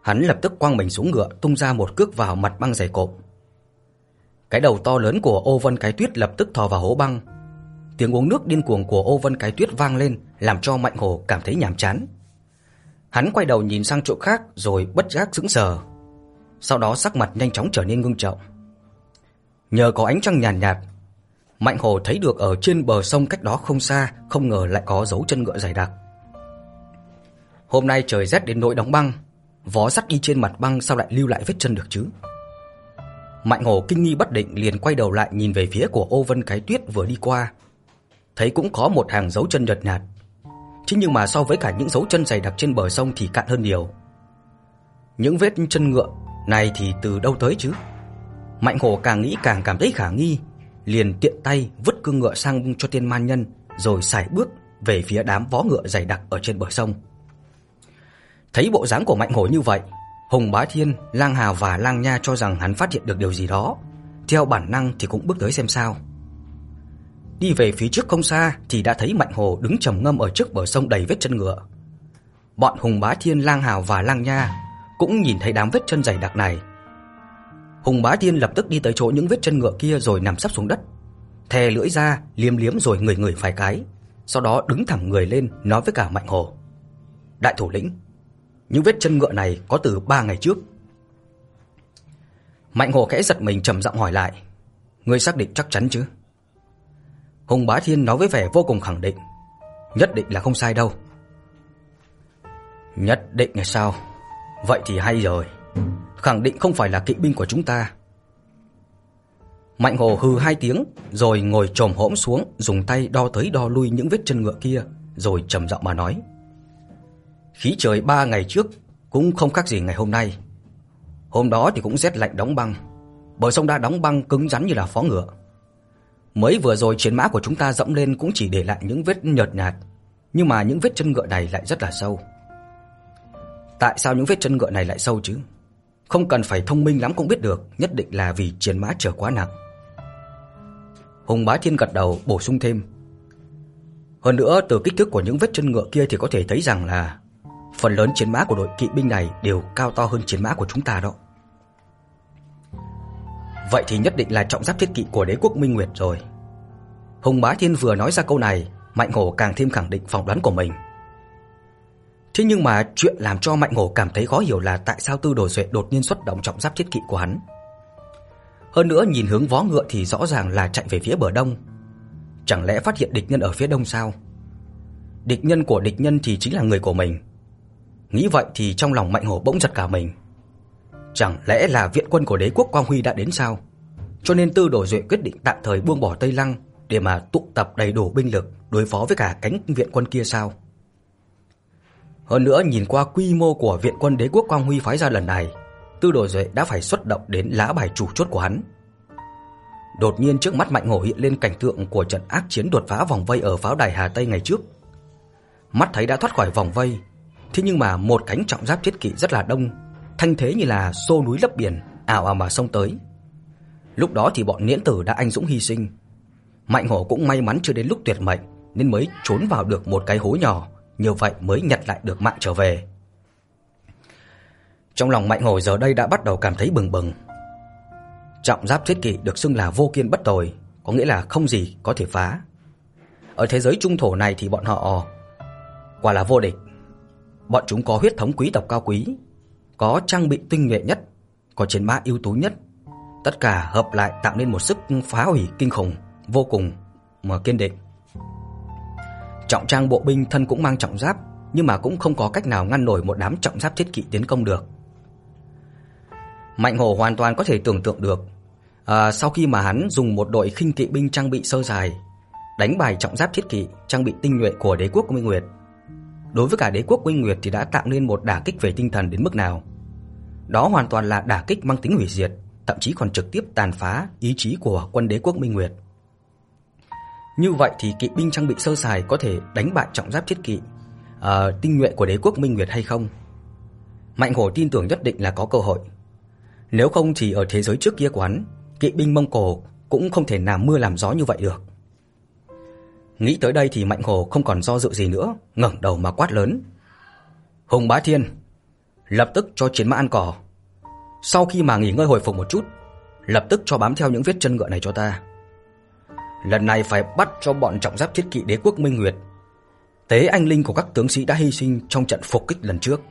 Hắn lập tức quăng mình xuống ngựa, tung ra một cước vào mặt băng dày cộm. Cái đầu to lớn của Ô Vân Cái Tuyết lập tức thò vào hố băng. Tiếng uống nước điên cuồng của Ô Vân Cái Tuyết vang lên, làm cho Mạnh Hổ cảm thấy nhàm chán. Hắn quay đầu nhìn sang chỗ khác rồi bất giác sững sờ. Sau đó sắc mặt nhanh chóng trở nên ngưng trọng. Nhờ có ánh trăng nhàn nhạt, nhạt, Mạnh Hổ thấy được ở trên bờ sông cách đó không xa, không ngờ lại có dấu chân ngựa dày đặc. Hôm nay trời rét đến nỗi đóng băng, vó sắt đi trên mặt băng sao lại lưu lại vết chân được chứ? Mạnh Hổ kinh nghi bất định, liền quay đầu lại nhìn về phía của Ô Vân Cái Tuyết vừa đi qua. Thấy cũng có một hàng dấu chân nhợt nhạt, chứ nhưng mà so với cả những dấu chân dày đặc trên bờ sông thì cạn hơn nhiều. Những vết chân ngựa này thì từ đâu tới chứ? Mạnh Hổ càng nghĩ càng cảm thấy khả nghi, liền tiện tay vứt cương ngựa sang cho Tiên Man Nhân, rồi sải bước về phía đám vó ngựa dày đặc ở trên bờ sông. Thấy bộ dáng của Mạnh Hổ như vậy, Hùng Bá Thiên, Lang Hào và Lang Nha cho rằng hắn phát hiện được điều gì đó, theo bản năng thì cũng bước tới xem sao. Đi về phía trước không xa thì đã thấy Mạnh Hổ đứng trầm ngâm ở trước bờ sông đầy vết chân ngựa. Bọn Hùng Bá Thiên, Lang Hào và Lang Nha cũng nhìn thấy đám vết chân dày đặc này. Hùng Bá Thiên lập tức đi tới chỗ những vết chân ngựa kia rồi nằm sấp xuống đất, thè lưỡi ra liếm liếm rồi ngửi ngửi vài cái, sau đó đứng thẳng người lên nói với cả Mạnh Hổ: "Đại thủ lĩnh, những vết chân ngựa này có từ ba ngày trước." Mạnh Hổ khẽ giật mình, trầm giọng hỏi lại: "Ngươi xác định chắc chắn chứ?" Hùng Bá Thiên nói với vẻ vô cùng khẳng định: "Nhất định là không sai đâu." "Nhất định là sao? Vậy thì hay rồi. Khẳng định không phải là kỵ binh của chúng ta." Mạnh Hổ hừ hai tiếng rồi ngồi chồm hổm xuống, dùng tay đo tới đo lui những vết chân ngựa kia, rồi trầm giọng mà nói: "Khí trời ba ngày trước cũng không khác gì ngày hôm nay. Hôm đó thì cũng rét lạnh đóng băng, bờ sông đã đóng băng cứng rắn như là phó ngựa. Mới vừa rồi chiến mã của chúng ta dẫm lên cũng chỉ để lại những vết nhợt nhạt, nhưng mà những vết chân ngựa này lại rất là sâu. Tại sao những vết chân ngựa này lại sâu chứ? Không cần phải thông minh lắm cũng biết được, nhất định là vì chiến mã chở quá nặng." Hùng Bá Thiên gật đầu bổ sung thêm: "Hơn nữa, từ kích thước của những vết chân ngựa kia thì có thể thấy rằng là phần lớn chiến mã của đội kỵ binh này đều cao to hơn chiến mã của chúng ta đó." "Vậy thì nhất định là trọng giáp thiết kỵ của Đế quốc Minh Nguyệt rồi." Hùng Bá Thiên vừa nói ra câu này, Mạnh Hổ càng thêm khẳng định phỏng đoán của mình. Thế nhưng mà chuyện làm cho Mạnh Hổ cảm thấy khó hiểu là tại sao Tư Đồ Duệ đột nhiên xuất động trọng giáp thiết kỵ của hắn. Hơn nữa nhìn hướng vó ngựa thì rõ ràng là chạy về phía bờ đông. Chẳng lẽ phát hiện địch nhân ở phía đông sao? Địch nhân của địch nhân thì chính là người của mình. Nghĩ vậy thì trong lòng Mạnh Hổ bỗng giật cả mình. Chẳng lẽ là viện quân của Đế quốc Quang Huy đã đến sao? Cho nên Tư Đồ Duệ quyết định tạm thời buông bỏ Tây Lăng để mà tụ tập đầy đủ binh lực đối phó với cả cánh viện quân kia sao? Hơn nữa nhìn qua quy mô của viện quân Đế quốc Quang Huy phái ra lần này, Tư Đồ Duệ đã phải xuất động đến lá bài chủ chốt của hắn. Đột nhiên trước mắt Mạnh Hổ hiện lên cảnh tượng của trận ác chiến đột phá vòng vây ở pháo đài Hà Tây ngày trước. Mắt thấy đã thoát khỏi vòng vây, thế nhưng mà một cánh trọng giáp thiết kỵ rất là đông, thanh thế như là xô núi lấp biển, ào ào mà xông tới. Lúc đó thì bọn Niễn Tử đã anh dũng hy sinh. Mạnh Hổ cũng may mắn chưa đến lúc tuyệt mệnh nên mới trốn vào được một cái hố nhỏ, như vậy mới nhặt lại được mạng trở về. Trong lòng Mạnh Hổ giờ đây đã bắt đầu cảm thấy bừng bừng. Trọng giáp thiết kỵ được xưng là vô kiên bất tồi, có nghĩa là không gì có thể phá. Ở thế giới trung thổ này thì bọn họ quả là vô địch. Bọn chúng có huyết thống quý tộc cao quý, có trang bị tinh nhuệ nhất, có chiến mã ưu tú nhất. Tất cả hợp lại tạo nên một sức phá hủy kinh khủng, vô cùng mà kiên định. Trọng trang bộ binh thân cũng mang trọng giáp, nhưng mà cũng không có cách nào ngăn nổi một đám trọng giáp thiết kỵ tiến công được. Mạnh Hổ hoàn toàn có thể tưởng tượng được, à, sau khi mà hắn dùng một đội khinh kỵ binh trang bị sơ sài đánh bài trọng giáp thiết kỵ trang bị tinh nhuệ của Đế quốc Minh Nguyệt, đối với cả Đế quốc Minh Nguyệt thì đã tạo nên một đả kích về tinh thần đến mức nào. Đó hoàn toàn là đả kích mang tính hủy diệt, thậm chí còn trực tiếp tàn phá ý chí của quân Đế quốc Minh Nguyệt. Như vậy thì kỵ binh trang bị sơ sài có thể đánh bại trọng giáp thiết kỵ à, tinh nhuệ của Đế quốc Minh Nguyệt hay không? Mạnh Hổ tin tưởng nhất định là có cơ hội. Nếu không thì ở thế giới trước kia của hắn, kỵ binh Mông Cổ cũng không thể làm mưa làm gió như vậy được. Nghĩ tới đây thì Mạnh Hổ không còn do dự gì nữa, ngẩng đầu mà quát lớn: "Hùng Bá Thiên, lập tức cho chiến mã ăn cỏ. Sau khi mà nghỉ ngơi hồi phục một chút, lập tức cho bám theo những vết chân ngựa này cho ta. Lần này phải bắt cho bọn trọng giáp thiết kỵ đế quốc Minh Nguyệt tế anh linh của các tướng sĩ đã hy sinh trong trận phục kích lần trước.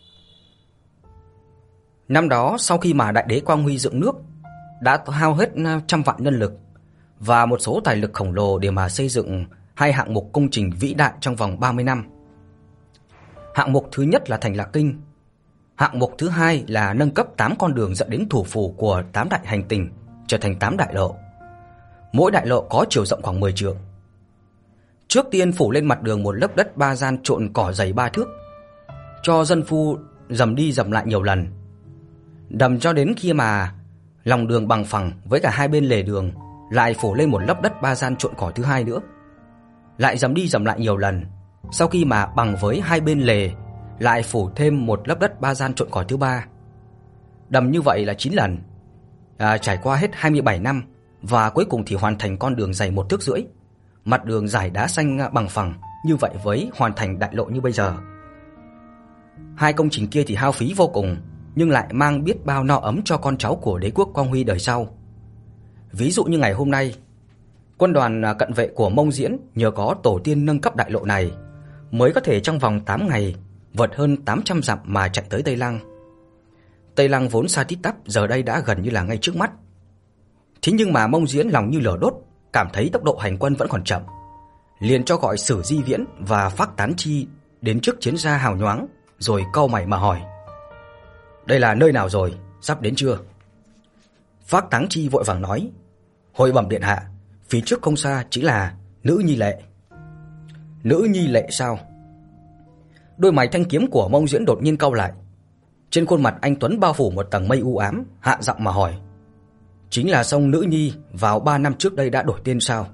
Năm đó, sau khi mà đại đế Quang Huy dựng nước, đã hao hết trăm vạn nhân lực và một số tài lực khổng lồ để mà xây dựng hai hạng mục công trình vĩ đại trong vòng ba mươi năm. Hạng mục thứ nhất là thành Lạc Kinh. Hạng mục thứ hai là nâng cấp tám con đường dẫn đến thủ phủ của tám đại hành tinh trở thành tám đại lộ. Mỗi đại lộ có chiều rộng khoảng mười trượng. Trước tiên phủ lên mặt đường một lớp đất ba gian trộn cỏ dày ba thước, cho dân phu dầm đi dầm lại nhiều lần. Đầm cho đến khi mà lòng đường bằng phẳng với cả hai bên lề đường, lại phủ lên một lớp đất ba gian trộn cỏ thứ hai nữa. Lại dầm đi dầm lại nhiều lần. Sau khi mà bằng với hai bên lề, lại phủ thêm một lớp đất ba gian trộn cỏ thứ ba. Đầm như vậy là chín lần. À, trải qua hết hai mươi bảy năm, và cuối cùng thì hoàn thành con đường dày một thước rưỡi, mặt đường dải đá xanh bằng phẳng, như vậy với hoàn thành đại lộ như bây giờ. Hai công trình kia thì hao phí vô cùng, nhưng lại mang biết bao no ấm cho con cháu của đế quốc Quang Huy đời sau. Ví dụ như ngày hôm nay, quân đoàn cận vệ của Mông Diễn nhờ có tổ tiên nâng cấp đại lộ này, mới có thể trong vòng tám ngày vượt hơn tám trăm dặm mà chạy tới Tây Lăng. Tây Lăng vốn xa tít tắp, giờ đây đã gần như là ngay trước mắt. Thế nhưng mà Mông Diễn lòng như lửa đốt, cảm thấy tốc độ hành quân vẫn còn chậm, liền cho gọi Sử Di Viễn và Phác Tán Chi đến trước chiến gia hào nhoáng, rồi cau mày mà hỏi: "Đây là nơi nào rồi, sắp đến chưa?" Phác Tán Chi vội vàng nói: "Hồi bẩm điện hạ, phía trước không xa chính là Nữ Nhi Lệ." Nữ Nhi Lệ sao? Đôi mày thanh kiếm của Mông Diễn đột nhiên cau lại. Trên khuôn mặt anh tuấn bao phủ một tầng mây u ám, hạ giọng mà hỏi: "Chính là sông Nữ Nhi vào ba năm trước đây đã đổi tên sao?"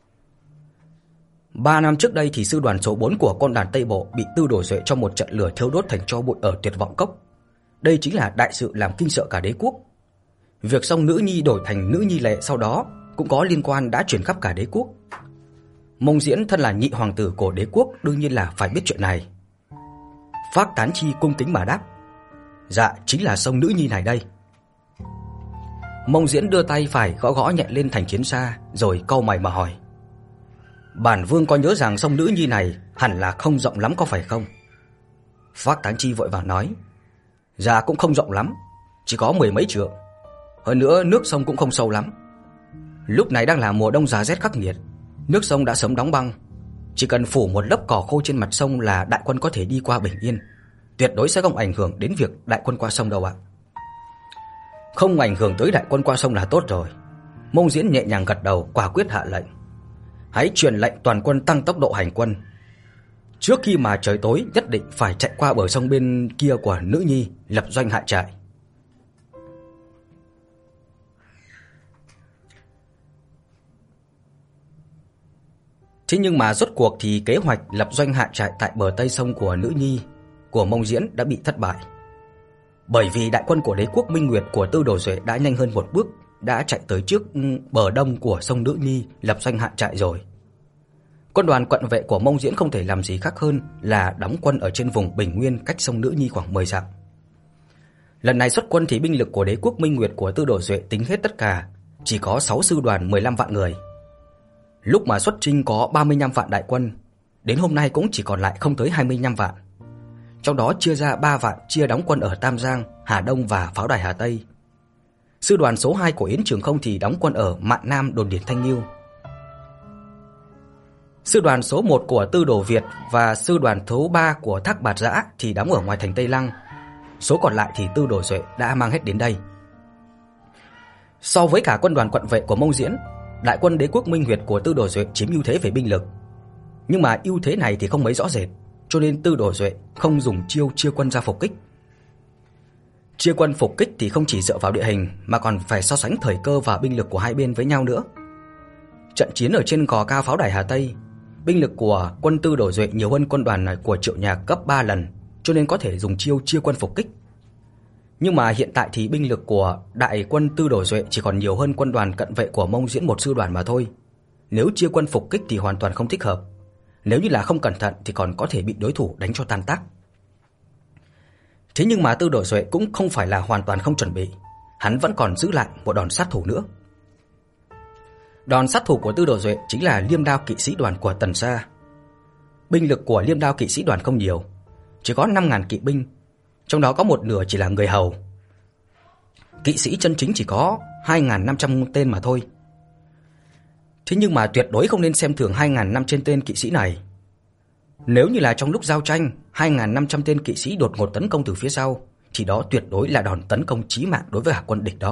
Ba năm trước đây thì sư đoàn số bốn của quân đoàn Tây Bộ bị Tư Đồ Duệ trong một trận lửa thiêu đốt thành tro bụi ở Tuyệt Vọng Cốc. Đây chính là đại sự làm kinh sợ cả đế quốc. Việc sông Nữ Nhi đổi thành Nữ Nhi Lệ sau đó cũng có liên quan đã truyền khắp cả đế quốc. Mông Diễn thân là nhị hoàng tử của đế quốc, đương nhiên là phải biết chuyện này. Phác Tán Chi cung kính mà đáp: "Dạ, chính là sông Nữ Nhi này đây." Mông Diễn đưa tay phải gõ gõ nhẹ lên thành chiến xa, rồi cau mày mà hỏi: "Bản vương có nhớ rằng sông Nữ Nhi này hẳn là không rộng lắm có phải không?" Phác Tán Chi vội vàng nói: "Dạ cũng không rộng lắm, chỉ có mười mấy trượng. Hơn nữa nước sông cũng không sâu lắm. Lúc này đang là mùa đông giá rét khắc nghiệt, nước sông đã sớm đóng băng. Chỉ cần phủ một lớp cỏ khô trên mặt sông là đại quân có thể đi qua bình yên, tuyệt đối sẽ không ảnh hưởng đến việc đại quân qua sông đâu ạ." Không ảnh hưởng tới đại quân qua sông là tốt rồi. Mông Diễn nhẹ nhàng gật đầu, quả quyết hạ lệnh: "Hãy truyền lệnh toàn quân tăng tốc độ hành quân. Trước khi mà trời tối nhất định phải chạy qua bờ sông bên kia của Nữ Nhi, lập doanh hạ trại." Thế nhưng mà rốt cuộc thì kế hoạch lập doanh hạ trại tại bờ tây sông của Nữ Nhi của Mông Diễn đã bị thất bại. Bởi vì đại quân của đế quốc Minh Nguyệt của Tư Đồ Duệ đã nhanh hơn một bước, đã chạy tới trước bờ đông của sông Nữ Nhi lập doanh hạ trại rồi. Quân đoàn cận vệ của Mông Diễn không thể làm gì khác hơn là đóng quân ở trên vùng bình nguyên cách sông Nữ Nhi khoảng mười dặm. Lần này xuất quân thì binh lực của đế quốc Minh Nguyệt của Tư Đồ Duệ tính hết tất cả chỉ có sáu sư đoàn mười lăm vạn người. Lúc mà xuất chinh có ba mươi lăm vạn đại quân, đến hôm nay cũng chỉ còn lại không tới hai mươi lăm vạn. Trong đó chia ra ba vạn chia đóng quân ở Tam Giang, Hà Đông và pháo đài Hà Tây. Sư đoàn số hai của Yến Trường Không thì đóng quân ở Mạn Nam, đồn điền Thanh Liêu. Sư đoàn số một của Tư Đồ Việt và sư đoàn số ba của Thác Bạt Giã thì đóng ở ngoài thành Tây Lăng. Số còn lại thì Tư Đồ Duệ đã mang hết đến đây. So với cả quân đoàn quận vệ của Mông Diễn, đại quân đế quốc Minh Nguyệt của Tư Đồ Duệ chiếm ưu thế về binh lực. Nhưng mà ưu thế này thì không mấy rõ rệt, cho nên Tư Đồ Duệ không dùng chiêu chia quân ra phục kích. Chia quân phục kích thì không chỉ dựa vào địa hình mà còn phải so sánh thời cơ và binh lực của hai bên với nhau nữa. Trận chiến ở trên gò cao pháo đài Hà Tây, binh lực của quân Tư Đồ Duệ nhiều hơn quân đoàn của Triệu Nhạc gấp ba lần, cho nên có thể dùng chiêu chia quân phục kích. Nhưng mà hiện tại thì binh lực của đại quân Tư Đồ Duệ chỉ còn nhiều hơn quân đoàn cận vệ của Mông Diễn một sư đoàn mà thôi. Nếu chia quân phục kích thì hoàn toàn không thích hợp. Nếu như là không cẩn thận thì còn có thể bị đối thủ đánh cho tan tác. Thế nhưng mà Tư Đồ Duệ cũng không phải là hoàn toàn không chuẩn bị, hắn vẫn còn giữ lại một đòn sát thủ nữa. Đòn sát thủ của Tư Đồ Duệ chính là Liêm Đao kỵ sĩ đoàn của Tần Gia. Binh lực của Liêm Đao kỵ sĩ đoàn không nhiều, chỉ có năm nghìn kỵ binh, trong đó có một nửa chỉ là người hầu. Kỵ sĩ chân chính chỉ có hai nghìn năm trăm tên mà thôi. Thế nhưng mà tuyệt đối không nên xem thường hai nghìn năm trăm tên kỵ sĩ này. Nếu như là trong lúc giao tranh, hai nghìn năm trăm tên kỵ sĩ đột ngột tấn công từ phía sau, thì đó tuyệt đối là đòn tấn công chí mạng đối với hải quân địch đó.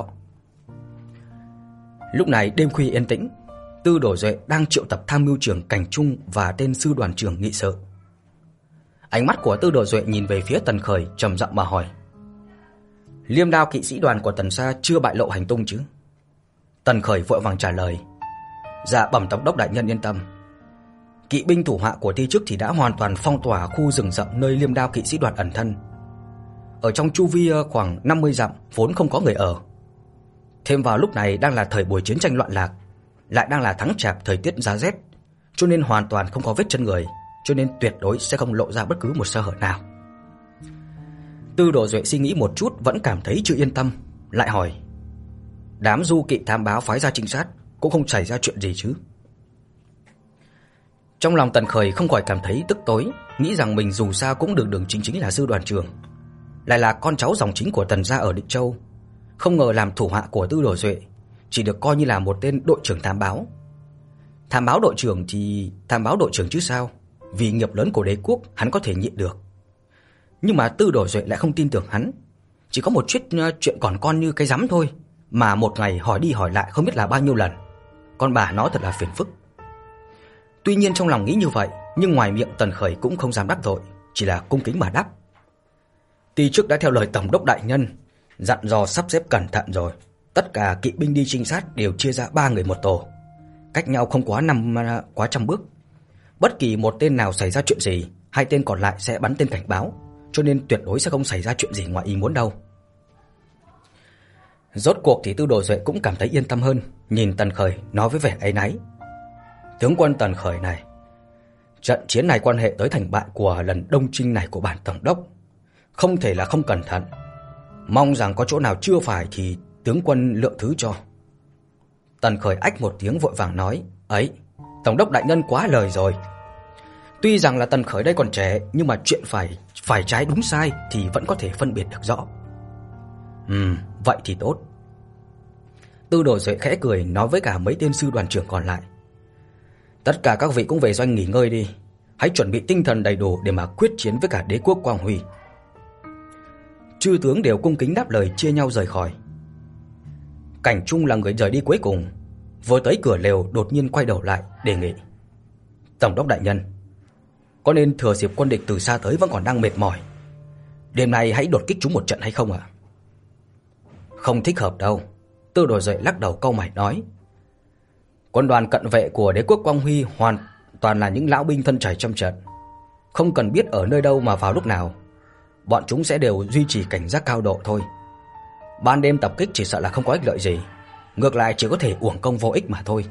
Lúc này đêm khuya yên tĩnh, Tư Đồ Duệ đang triệu tập tham mưu trưởng Cảnh Trung và tên sư đoàn trưởng nghị sự. Ánh mắt của Tư Đồ Duệ nhìn về phía Tần Khởi, trầm giọng mà hỏi: Liêm Đao kỵ sĩ đoàn của Tần Gia chưa bại lộ hành tung chứ? Tần Khởi vội vàng trả lời: Dạ bẩm tổng đốc đại nhân yên tâm. Kỵ binh thủ hạ của Ti Chức thì đã hoàn toàn phong tỏa khu rừng rậm nơi Liêm Đao kỵ sĩ đoàn ẩn thân. Ở trong chu vi khoảng năm mươi dặm vốn không có người ở. Thêm vào lúc này đang là thời buổi chiến tranh loạn lạc, lại đang là tháng chạp thời tiết giá rét, cho nên hoàn toàn không có vết chân người, cho nên tuyệt đối sẽ không lộ ra bất cứ một sơ hở nào. Tư Đồ Duệ suy nghĩ một chút vẫn cảm thấy chưa yên tâm, lại hỏi: Đám du kỵ thám báo phái ra trinh sát cũng không xảy ra chuyện gì chứ? Trong lòng Tần Khởi không khỏi cảm thấy tức tối, nghĩ rằng mình dù sao cũng được đường chính chính là sư đoàn trưởng, lại là con cháu dòng chính của Tần gia ở Định Châu, không ngờ làm thủ hạ của Tư Đồ Duệ, chỉ được coi như là một tên đội trưởng thám báo. Thám báo đội trưởng thì thám báo đội trưởng chứ sao, vì nghiệp lớn của đế quốc hắn có thể nhịn được. Nhưng mà Tư Đồ Duệ lại không tin tưởng hắn, chỉ có một chút chuyện còn con như cái rắm thôi, mà một ngày hỏi đi hỏi lại không biết là bao nhiêu lần. Con bà nó thật là phiền phức. Tuy nhiên trong lòng nghĩ như vậy, nhưng ngoài miệng Tần Khởi cũng không dám đắc tội, chỉ là cung kính mà đáp: Ti Chức đã theo lời tổng đốc đại nhân dặn dò sắp xếp cẩn thận rồi. Tất cả kỵ binh đi trinh sát đều chia ra ba người một tổ, cách nhau không quá năm quá trăm bước. Bất kỳ một tên nào xảy ra chuyện gì, hai tên còn lại sẽ bắn tên cảnh báo, cho nên tuyệt đối sẽ không xảy ra chuyện gì ngoài ý muốn đâu. Rốt cuộc thì Tư Đồ Duệ cũng cảm thấy yên tâm hơn, nhìn Tần Khởi nói với vẻ áy náy: Tướng quân Tần Khởi này, trận chiến này quan hệ tới thành bại của lần đông chinh này của bản tổng đốc, không thể là không cẩn thận. Mong rằng có chỗ nào chưa phải thì tướng quân lượng thứ cho. Tần Khởi ách một tiếng vội vàng nói: Ấy, tổng đốc đại nhân quá lời rồi. Tuy rằng là Tần Khởi đây còn trẻ, nhưng mà chuyện phải phải trái đúng sai thì vẫn có thể phân biệt được rõ. Ừm, vậy thì tốt. Tư Đồ Duệ khẽ cười nói với cả mấy tên sư đoàn trưởng còn lại: Tất cả các vị cũng về doanh nghỉ ngơi đi, hãy chuẩn bị tinh thần đầy đủ để mà quyết chiến với cả đế quốc Quang Huy. Chư tướng đều cung kính đáp lời, chia nhau rời khỏi. Cảnh Trung là người rời đi cuối cùng, vừa tới cửa lều đột nhiên quay đầu lại đề nghị: Tổng đốc đại nhân, có nên thừa dịp quân địch từ xa tới vẫn còn đang mệt mỏi, đêm nay hãy đột kích chúng một trận hay không ạ? Không thích hợp đâu. Tư Đồ Duệ lắc đầu cau mày nói: Quân đoàn cận vệ của đế quốc Quang Huy hoàn toàn là những lão binh thân chảy trăm trận, không cần biết ở nơi đâu mà vào lúc nào, bọn chúng sẽ đều duy trì cảnh giác cao độ thôi. Ban đêm tập kích chỉ sợ là không có ích lợi gì, ngược lại chỉ có thể uổng công vô ích mà thôi.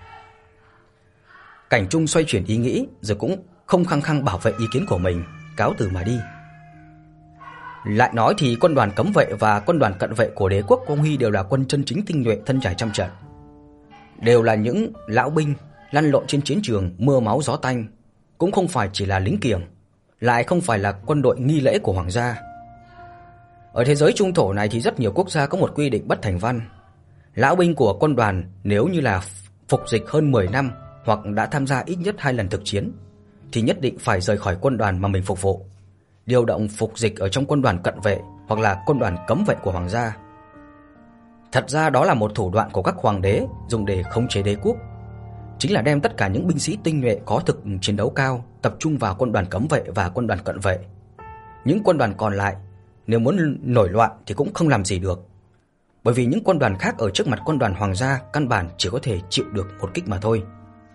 Cảnh Trung xoay chuyển ý nghĩ rồi cũng không khăng khăng bảo vệ ý kiến của mình, cáo từ mà đi. Lại nói thì quân đoàn cấm vệ và quân đoàn cận vệ của đế quốc Quang Huy đều là quân chân chính tinh nhuệ thân trải trăm trận, đều là những lão binh lăn lộn trên chiến trường mưa máu gió tanh, cũng không phải chỉ là lính kiểng, lại không phải là quân đội nghi lễ của hoàng gia. Ở thế giới trung thổ này thì rất nhiều quốc gia có một quy định bất thành văn: lão binh của quân đoàn nếu như là phục dịch hơn mười năm hoặc đã tham gia ít nhất hai lần thực chiến thì nhất định phải rời khỏi quân đoàn mà mình phục vụ, điều động phục dịch ở trong quân đoàn cận vệ hoặc là quân đoàn cấm vệ của hoàng gia. Thật ra đó là một thủ đoạn của các hoàng đế dùng để khống chế đế quốc, chính là đem tất cả những binh sĩ tinh nhuệ có thực chiến đấu cao tập trung vào quân đoàn cấm vệ và quân đoàn cận vệ. Những quân đoàn còn lại nếu muốn nổi loạn thì cũng không làm gì được, bởi vì những quân đoàn khác ở trước mặt quân đoàn hoàng gia căn bản chỉ có thể chịu được một kích mà thôi.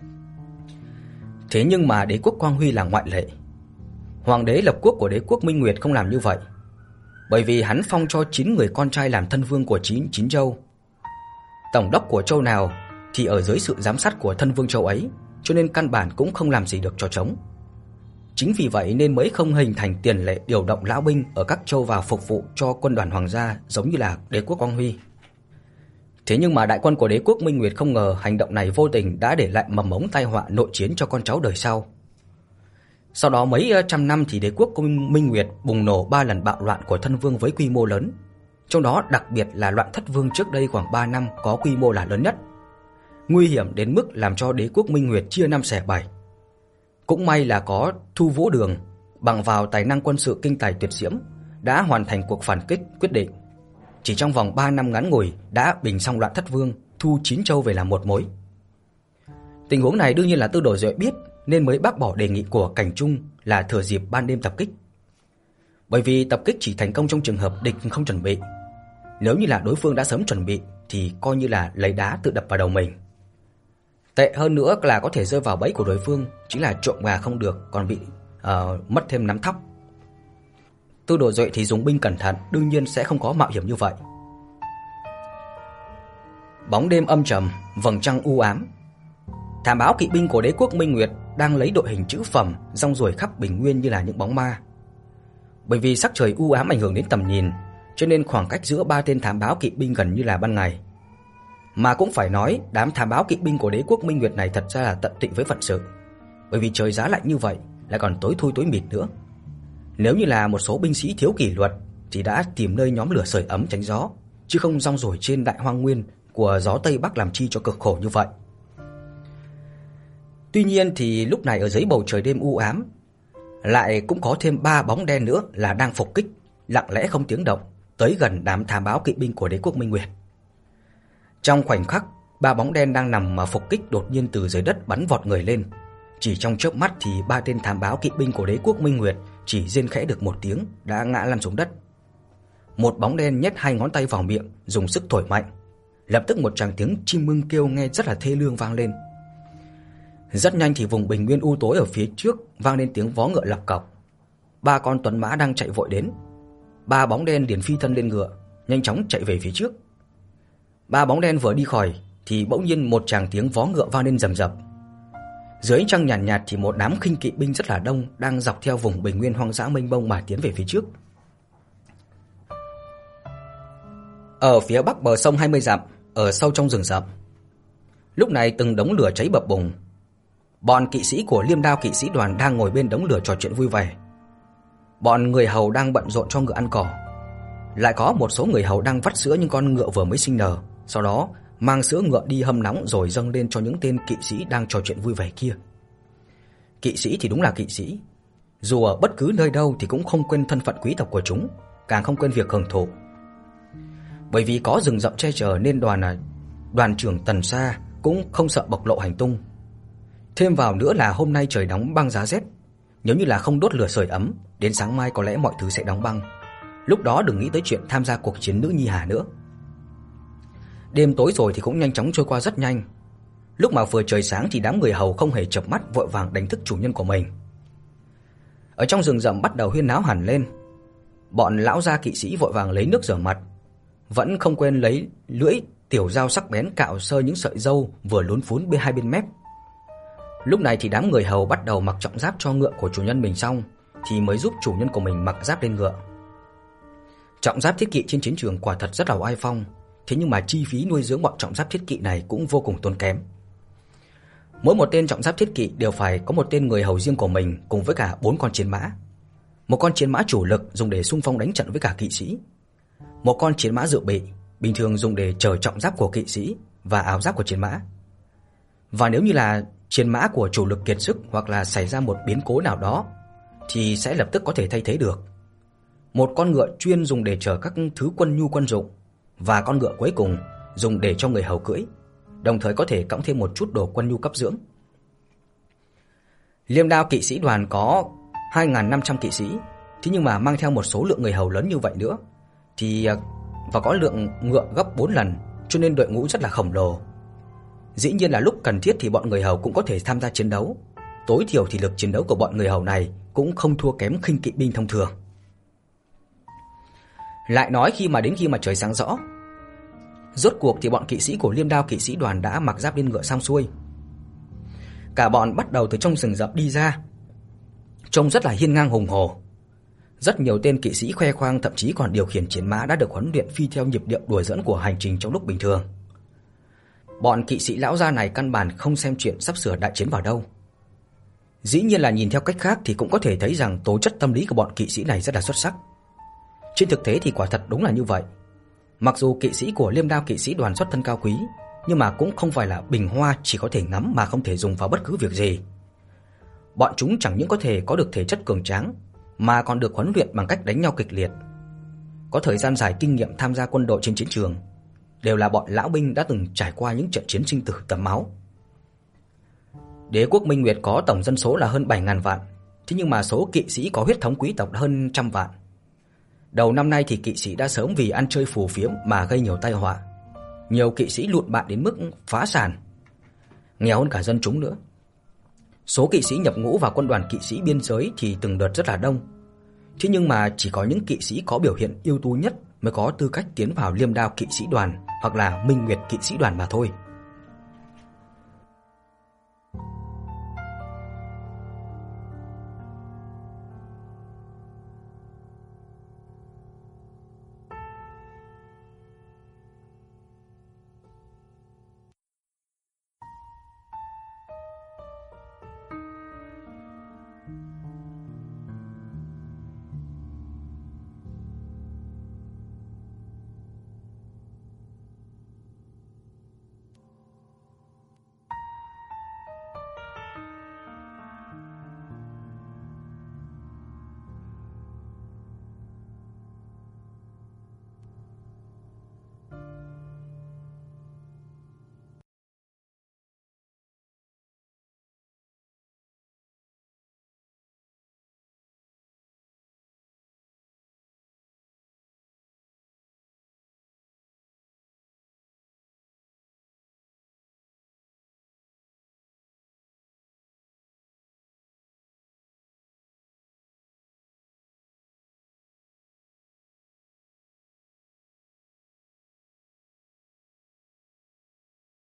Thế nhưng mà đế quốc Quang Huy là ngoại lệ. Hoàng đế lập quốc của đế quốc Minh Nguyệt không làm như vậy, bởi vì hắn phong cho chín người con trai làm thân vương của chín chín châu. Tổng đốc của châu nào thì ở dưới sự giám sát của thân vương châu ấy, cho nên căn bản cũng không làm gì được cho trống. Chính vì vậy nên mới không hình thành tiền lệ điều động lão binh ở các châu vào phục vụ cho quân đoàn hoàng gia giống như là đế quốc Quang Huy. Thế nhưng mà đại quân của đế quốc Minh Nguyệt không ngờ hành động này vô tình đã để lại mầm mống tai họa nội chiến cho con cháu đời sau. Sau đó mấy trăm năm thì đế quốc của Minh Nguyệt bùng nổ ba lần bạo loạn của thân vương với quy mô lớn. Trong đó đặc biệt là loạn Thất Vương trước đây khoảng ba năm có quy mô là lớn nhất, nguy hiểm đến mức làm cho đế quốc Minh Nguyệt chia năm xẻ bảy. Cũng may là có Thu Vũ Đường bằng vào tài năng quân sự kinh tài tuyệt diễm đã hoàn thành cuộc phản kích quyết định. Chỉ trong vòng ba năm ngắn ngủi đã bình xong loạn Thất Vương, thu chín châu về làm một mối. Tình huống này đương nhiên là Tư Đồ Duệ biết nên mới bác bỏ đề nghị của Cảnh Trung là thừa dịp ban đêm tập kích. Bởi vì tập kích chỉ thành công trong trường hợp địch không chuẩn bị. Nếu như là đối phương đã sớm chuẩn bị thì coi như là lấy đá tự đập vào đầu mình. Tệ hơn nữa là có thể rơi vào bẫy của đối phương, chính là trộm gà không được còn bị uh, mất thêm nắm thóc. Tư Đồ Duệ thì dùng binh cẩn thận, đương nhiên sẽ không có mạo hiểm như vậy. Bóng đêm âm trầm, vầng trăng u ám. Thám báo kỵ binh của đế quốc Minh Nguyệt đang lấy đội hình chữ phẩm rong ruổi khắp bình nguyên như là những bóng ma. Bởi vì sắc trời u ám ảnh hưởng đến tầm nhìn, cho nên khoảng cách giữa ba tên thám báo kỵ binh gần như là ban ngày. Mà cũng phải nói, đám thám báo kỵ binh của đế quốc Minh Nguyệt này thật ra là tận tụy với phận sự. Bởi vì trời giá lạnh như vậy, lại còn tối thui tối mịt nữa. Nếu như là một số binh sĩ thiếu kỷ luật thì đã tìm nơi nhóm lửa sưởi ấm tránh gió, chứ không rong ruổi trên đại hoang nguyên của gió Tây Bắc làm chi cho cực khổ như vậy. Tuy nhiên thì lúc này ở dưới bầu trời đêm u ám, lại cũng có thêm ba bóng đen nữa là đang phục kích, lặng lẽ không tiếng động, tới gần đám thám báo kỵ binh của đế quốc Minh Nguyệt. Trong khoảnh khắc, ba bóng đen đang nằm mà phục kích đột nhiên từ dưới đất bắn vọt người lên. Chỉ trong chớp mắt thì ba tên thám báo kỵ binh của đế quốc Minh Nguyệt chỉ rên khẽ được một tiếng đã ngã lăn xuống đất. Một bóng đen nhét hai ngón tay vào miệng, dùng sức thổi mạnh. Lập tức một tràng tiếng chim ưng kêu nghe rất là thê lương vang lên. Rất nhanh thì vùng bình nguyên u tối ở phía trước vang lên tiếng vó ngựa lọc cọc. Ba con tuấn mã đang chạy vội đến. Ba bóng đen liền phi thân lên ngựa, nhanh chóng chạy về phía trước. Ba bóng đen vừa đi khỏi thì bỗng nhiên một tràng tiếng vó ngựa vang lên rầm rập. Dưới ánh trăng nhàn nhạt, nhạt thì một đám khinh kỵ binh rất là đông đang dọc theo vùng bình nguyên hoang dã mênh mông mà tiến về phía trước. Ở phía bắc bờ sông hai mươi dặm, ở sâu trong rừng rậm, lúc này từng đống lửa cháy bập bùng. Bọn kỵ sĩ của Liêm Đao kỵ sĩ đoàn đang ngồi bên đống lửa trò chuyện vui vẻ. Bọn người hầu đang bận rộn cho ngựa ăn cỏ. Lại có một số người hầu đang vắt sữa những con ngựa vừa mới sinh nở, sau đó mang sữa ngựa đi hâm nóng rồi dâng lên cho những tên kỵ sĩ đang trò chuyện vui vẻ kia. Kỵ sĩ thì đúng là kỵ sĩ, dù ở bất cứ nơi đâu thì cũng không quên thân phận quý tộc của chúng, càng không quên việc hưởng thụ. Bởi vì có rừng rậm che chở nên đoàn đoàn trưởng Tần Sa cũng không sợ bộc lộ hành tung. Thêm vào nữa là hôm nay trời đóng băng giá rét, nếu như là không đốt lửa sưởi ấm, đến sáng mai có lẽ mọi thứ sẽ đóng băng. Lúc đó đừng nghĩ tới chuyện tham gia cuộc chiến nữ nhi hà nữa. Đêm tối rồi thì cũng nhanh chóng trôi qua rất nhanh. Lúc mà vừa trời sáng thì đám người hầu không hề chợp mắt vội vàng đánh thức chủ nhân của mình. Ở trong rừng rậm bắt đầu huyên náo hẳn lên. Bọn lão gia kỵ sĩ vội vàng lấy nước rửa mặt, vẫn không quên lấy lưỡi tiểu dao sắc bén cạo sơ những sợi râu vừa lún phún bên hai bên mép. Lúc này thì đám người hầu bắt đầu mặc trọng giáp cho ngựa của chủ nhân mình xong thì mới giúp chủ nhân của mình mặc giáp lên ngựa. Trọng giáp thiết kỵ trên chiến trường quả thật rất là oai phong, thế nhưng mà chi phí nuôi dưỡng bọn trọng giáp thiết kỵ này cũng vô cùng tốn kém. Mỗi một tên trọng giáp thiết kỵ đều phải có một tên người hầu riêng của mình cùng với cả bốn con chiến mã. Một con chiến mã chủ lực dùng để xung phong đánh trận với cả kỵ sĩ. Một con chiến mã dự bị, bình thường dùng để chở trọng giáp của kỵ sĩ và áo giáp của chiến mã. Và nếu như là chiến mã của chủ lực kiệt sức hoặc là xảy ra một biến cố nào đó thì sẽ lập tức có thể thay thế được. Một con ngựa chuyên dùng để chở các thứ quân nhu quân dụng, và con ngựa cuối cùng dùng để cho người hầu cưỡi, đồng thời có thể cõng thêm một chút đồ quân nhu cấp dưỡng. Liêm Đao kỵ sĩ đoàn có hai nghìn năm trăm kỵ sĩ, thế nhưng mà mang theo một số lượng người hầu lớn như vậy nữa thì và có lượng ngựa gấp bốn lần, cho nên đội ngũ rất là khổng lồ. Dĩ nhiên là lúc cần thiết thì bọn người hầu cũng có thể tham gia chiến đấu. Tối thiểu thì lực chiến đấu của bọn người hầu này cũng không thua kém khinh kỵ binh thông thường. Lại nói khi mà đến khi mà trời sáng rõ, rốt cuộc thì bọn kỵ sĩ của Liêm Đao kỵ sĩ đoàn đã mặc giáp lên ngựa xong xuôi. Cả bọn bắt đầu từ trong rừng rậm đi ra. trông rất là hiên ngang hùng hổ. Rất nhiều tên kỵ sĩ khoe khoang, thậm chí còn điều khiển chiến mã đã được huấn luyện phi theo nhịp điệu đùa giỡn của hành trình trong lúc bình thường. Bọn kỵ sĩ lão gia này căn bản không xem chuyện sắp sửa đại chiến vào đâu. Dĩ nhiên là nhìn theo cách khác thì cũng có thể thấy rằng tố chất tâm lý của bọn kỵ sĩ này rất là xuất sắc. Trên thực tế thì quả thật đúng là như vậy. Mặc dù kỵ sĩ của Liêm Đao kỵ sĩ đoàn xuất thân cao quý, nhưng mà cũng không phải là bình hoa chỉ có thể ngắm mà không thể dùng vào bất cứ việc gì. Bọn chúng chẳng những có thể có được thể chất cường tráng, mà còn được huấn luyện bằng cách đánh nhau kịch liệt. Có thời gian dài kinh nghiệm tham gia quân đội trên chiến trường, đều là bọn lão binh đã từng trải qua những trận chiến sinh tử tắm máu. Đế quốc Minh Nguyệt có tổng dân số là hơn bảy nghìn vạn, thế nhưng mà số kỵ sĩ có huyết thống quý tộc đã hơn trăm vạn. Đầu năm nay thì kỵ sĩ đã sớm vì ăn chơi phù phiếm mà gây nhiều tai họa. Nhiều kỵ sĩ lụn bại đến mức phá sản, nghèo hơn cả dân chúng nữa. Số kỵ sĩ nhập ngũ vào quân đoàn kỵ sĩ biên giới thì từng đợt rất là đông. Thế nhưng mà chỉ có những kỵ sĩ có biểu hiện ưu tú nhất mới có tư cách tiến vào Liêm Đao kỵ sĩ đoàn hoặc là Minh Nguyệt kỵ sĩ đoàn mà thôi.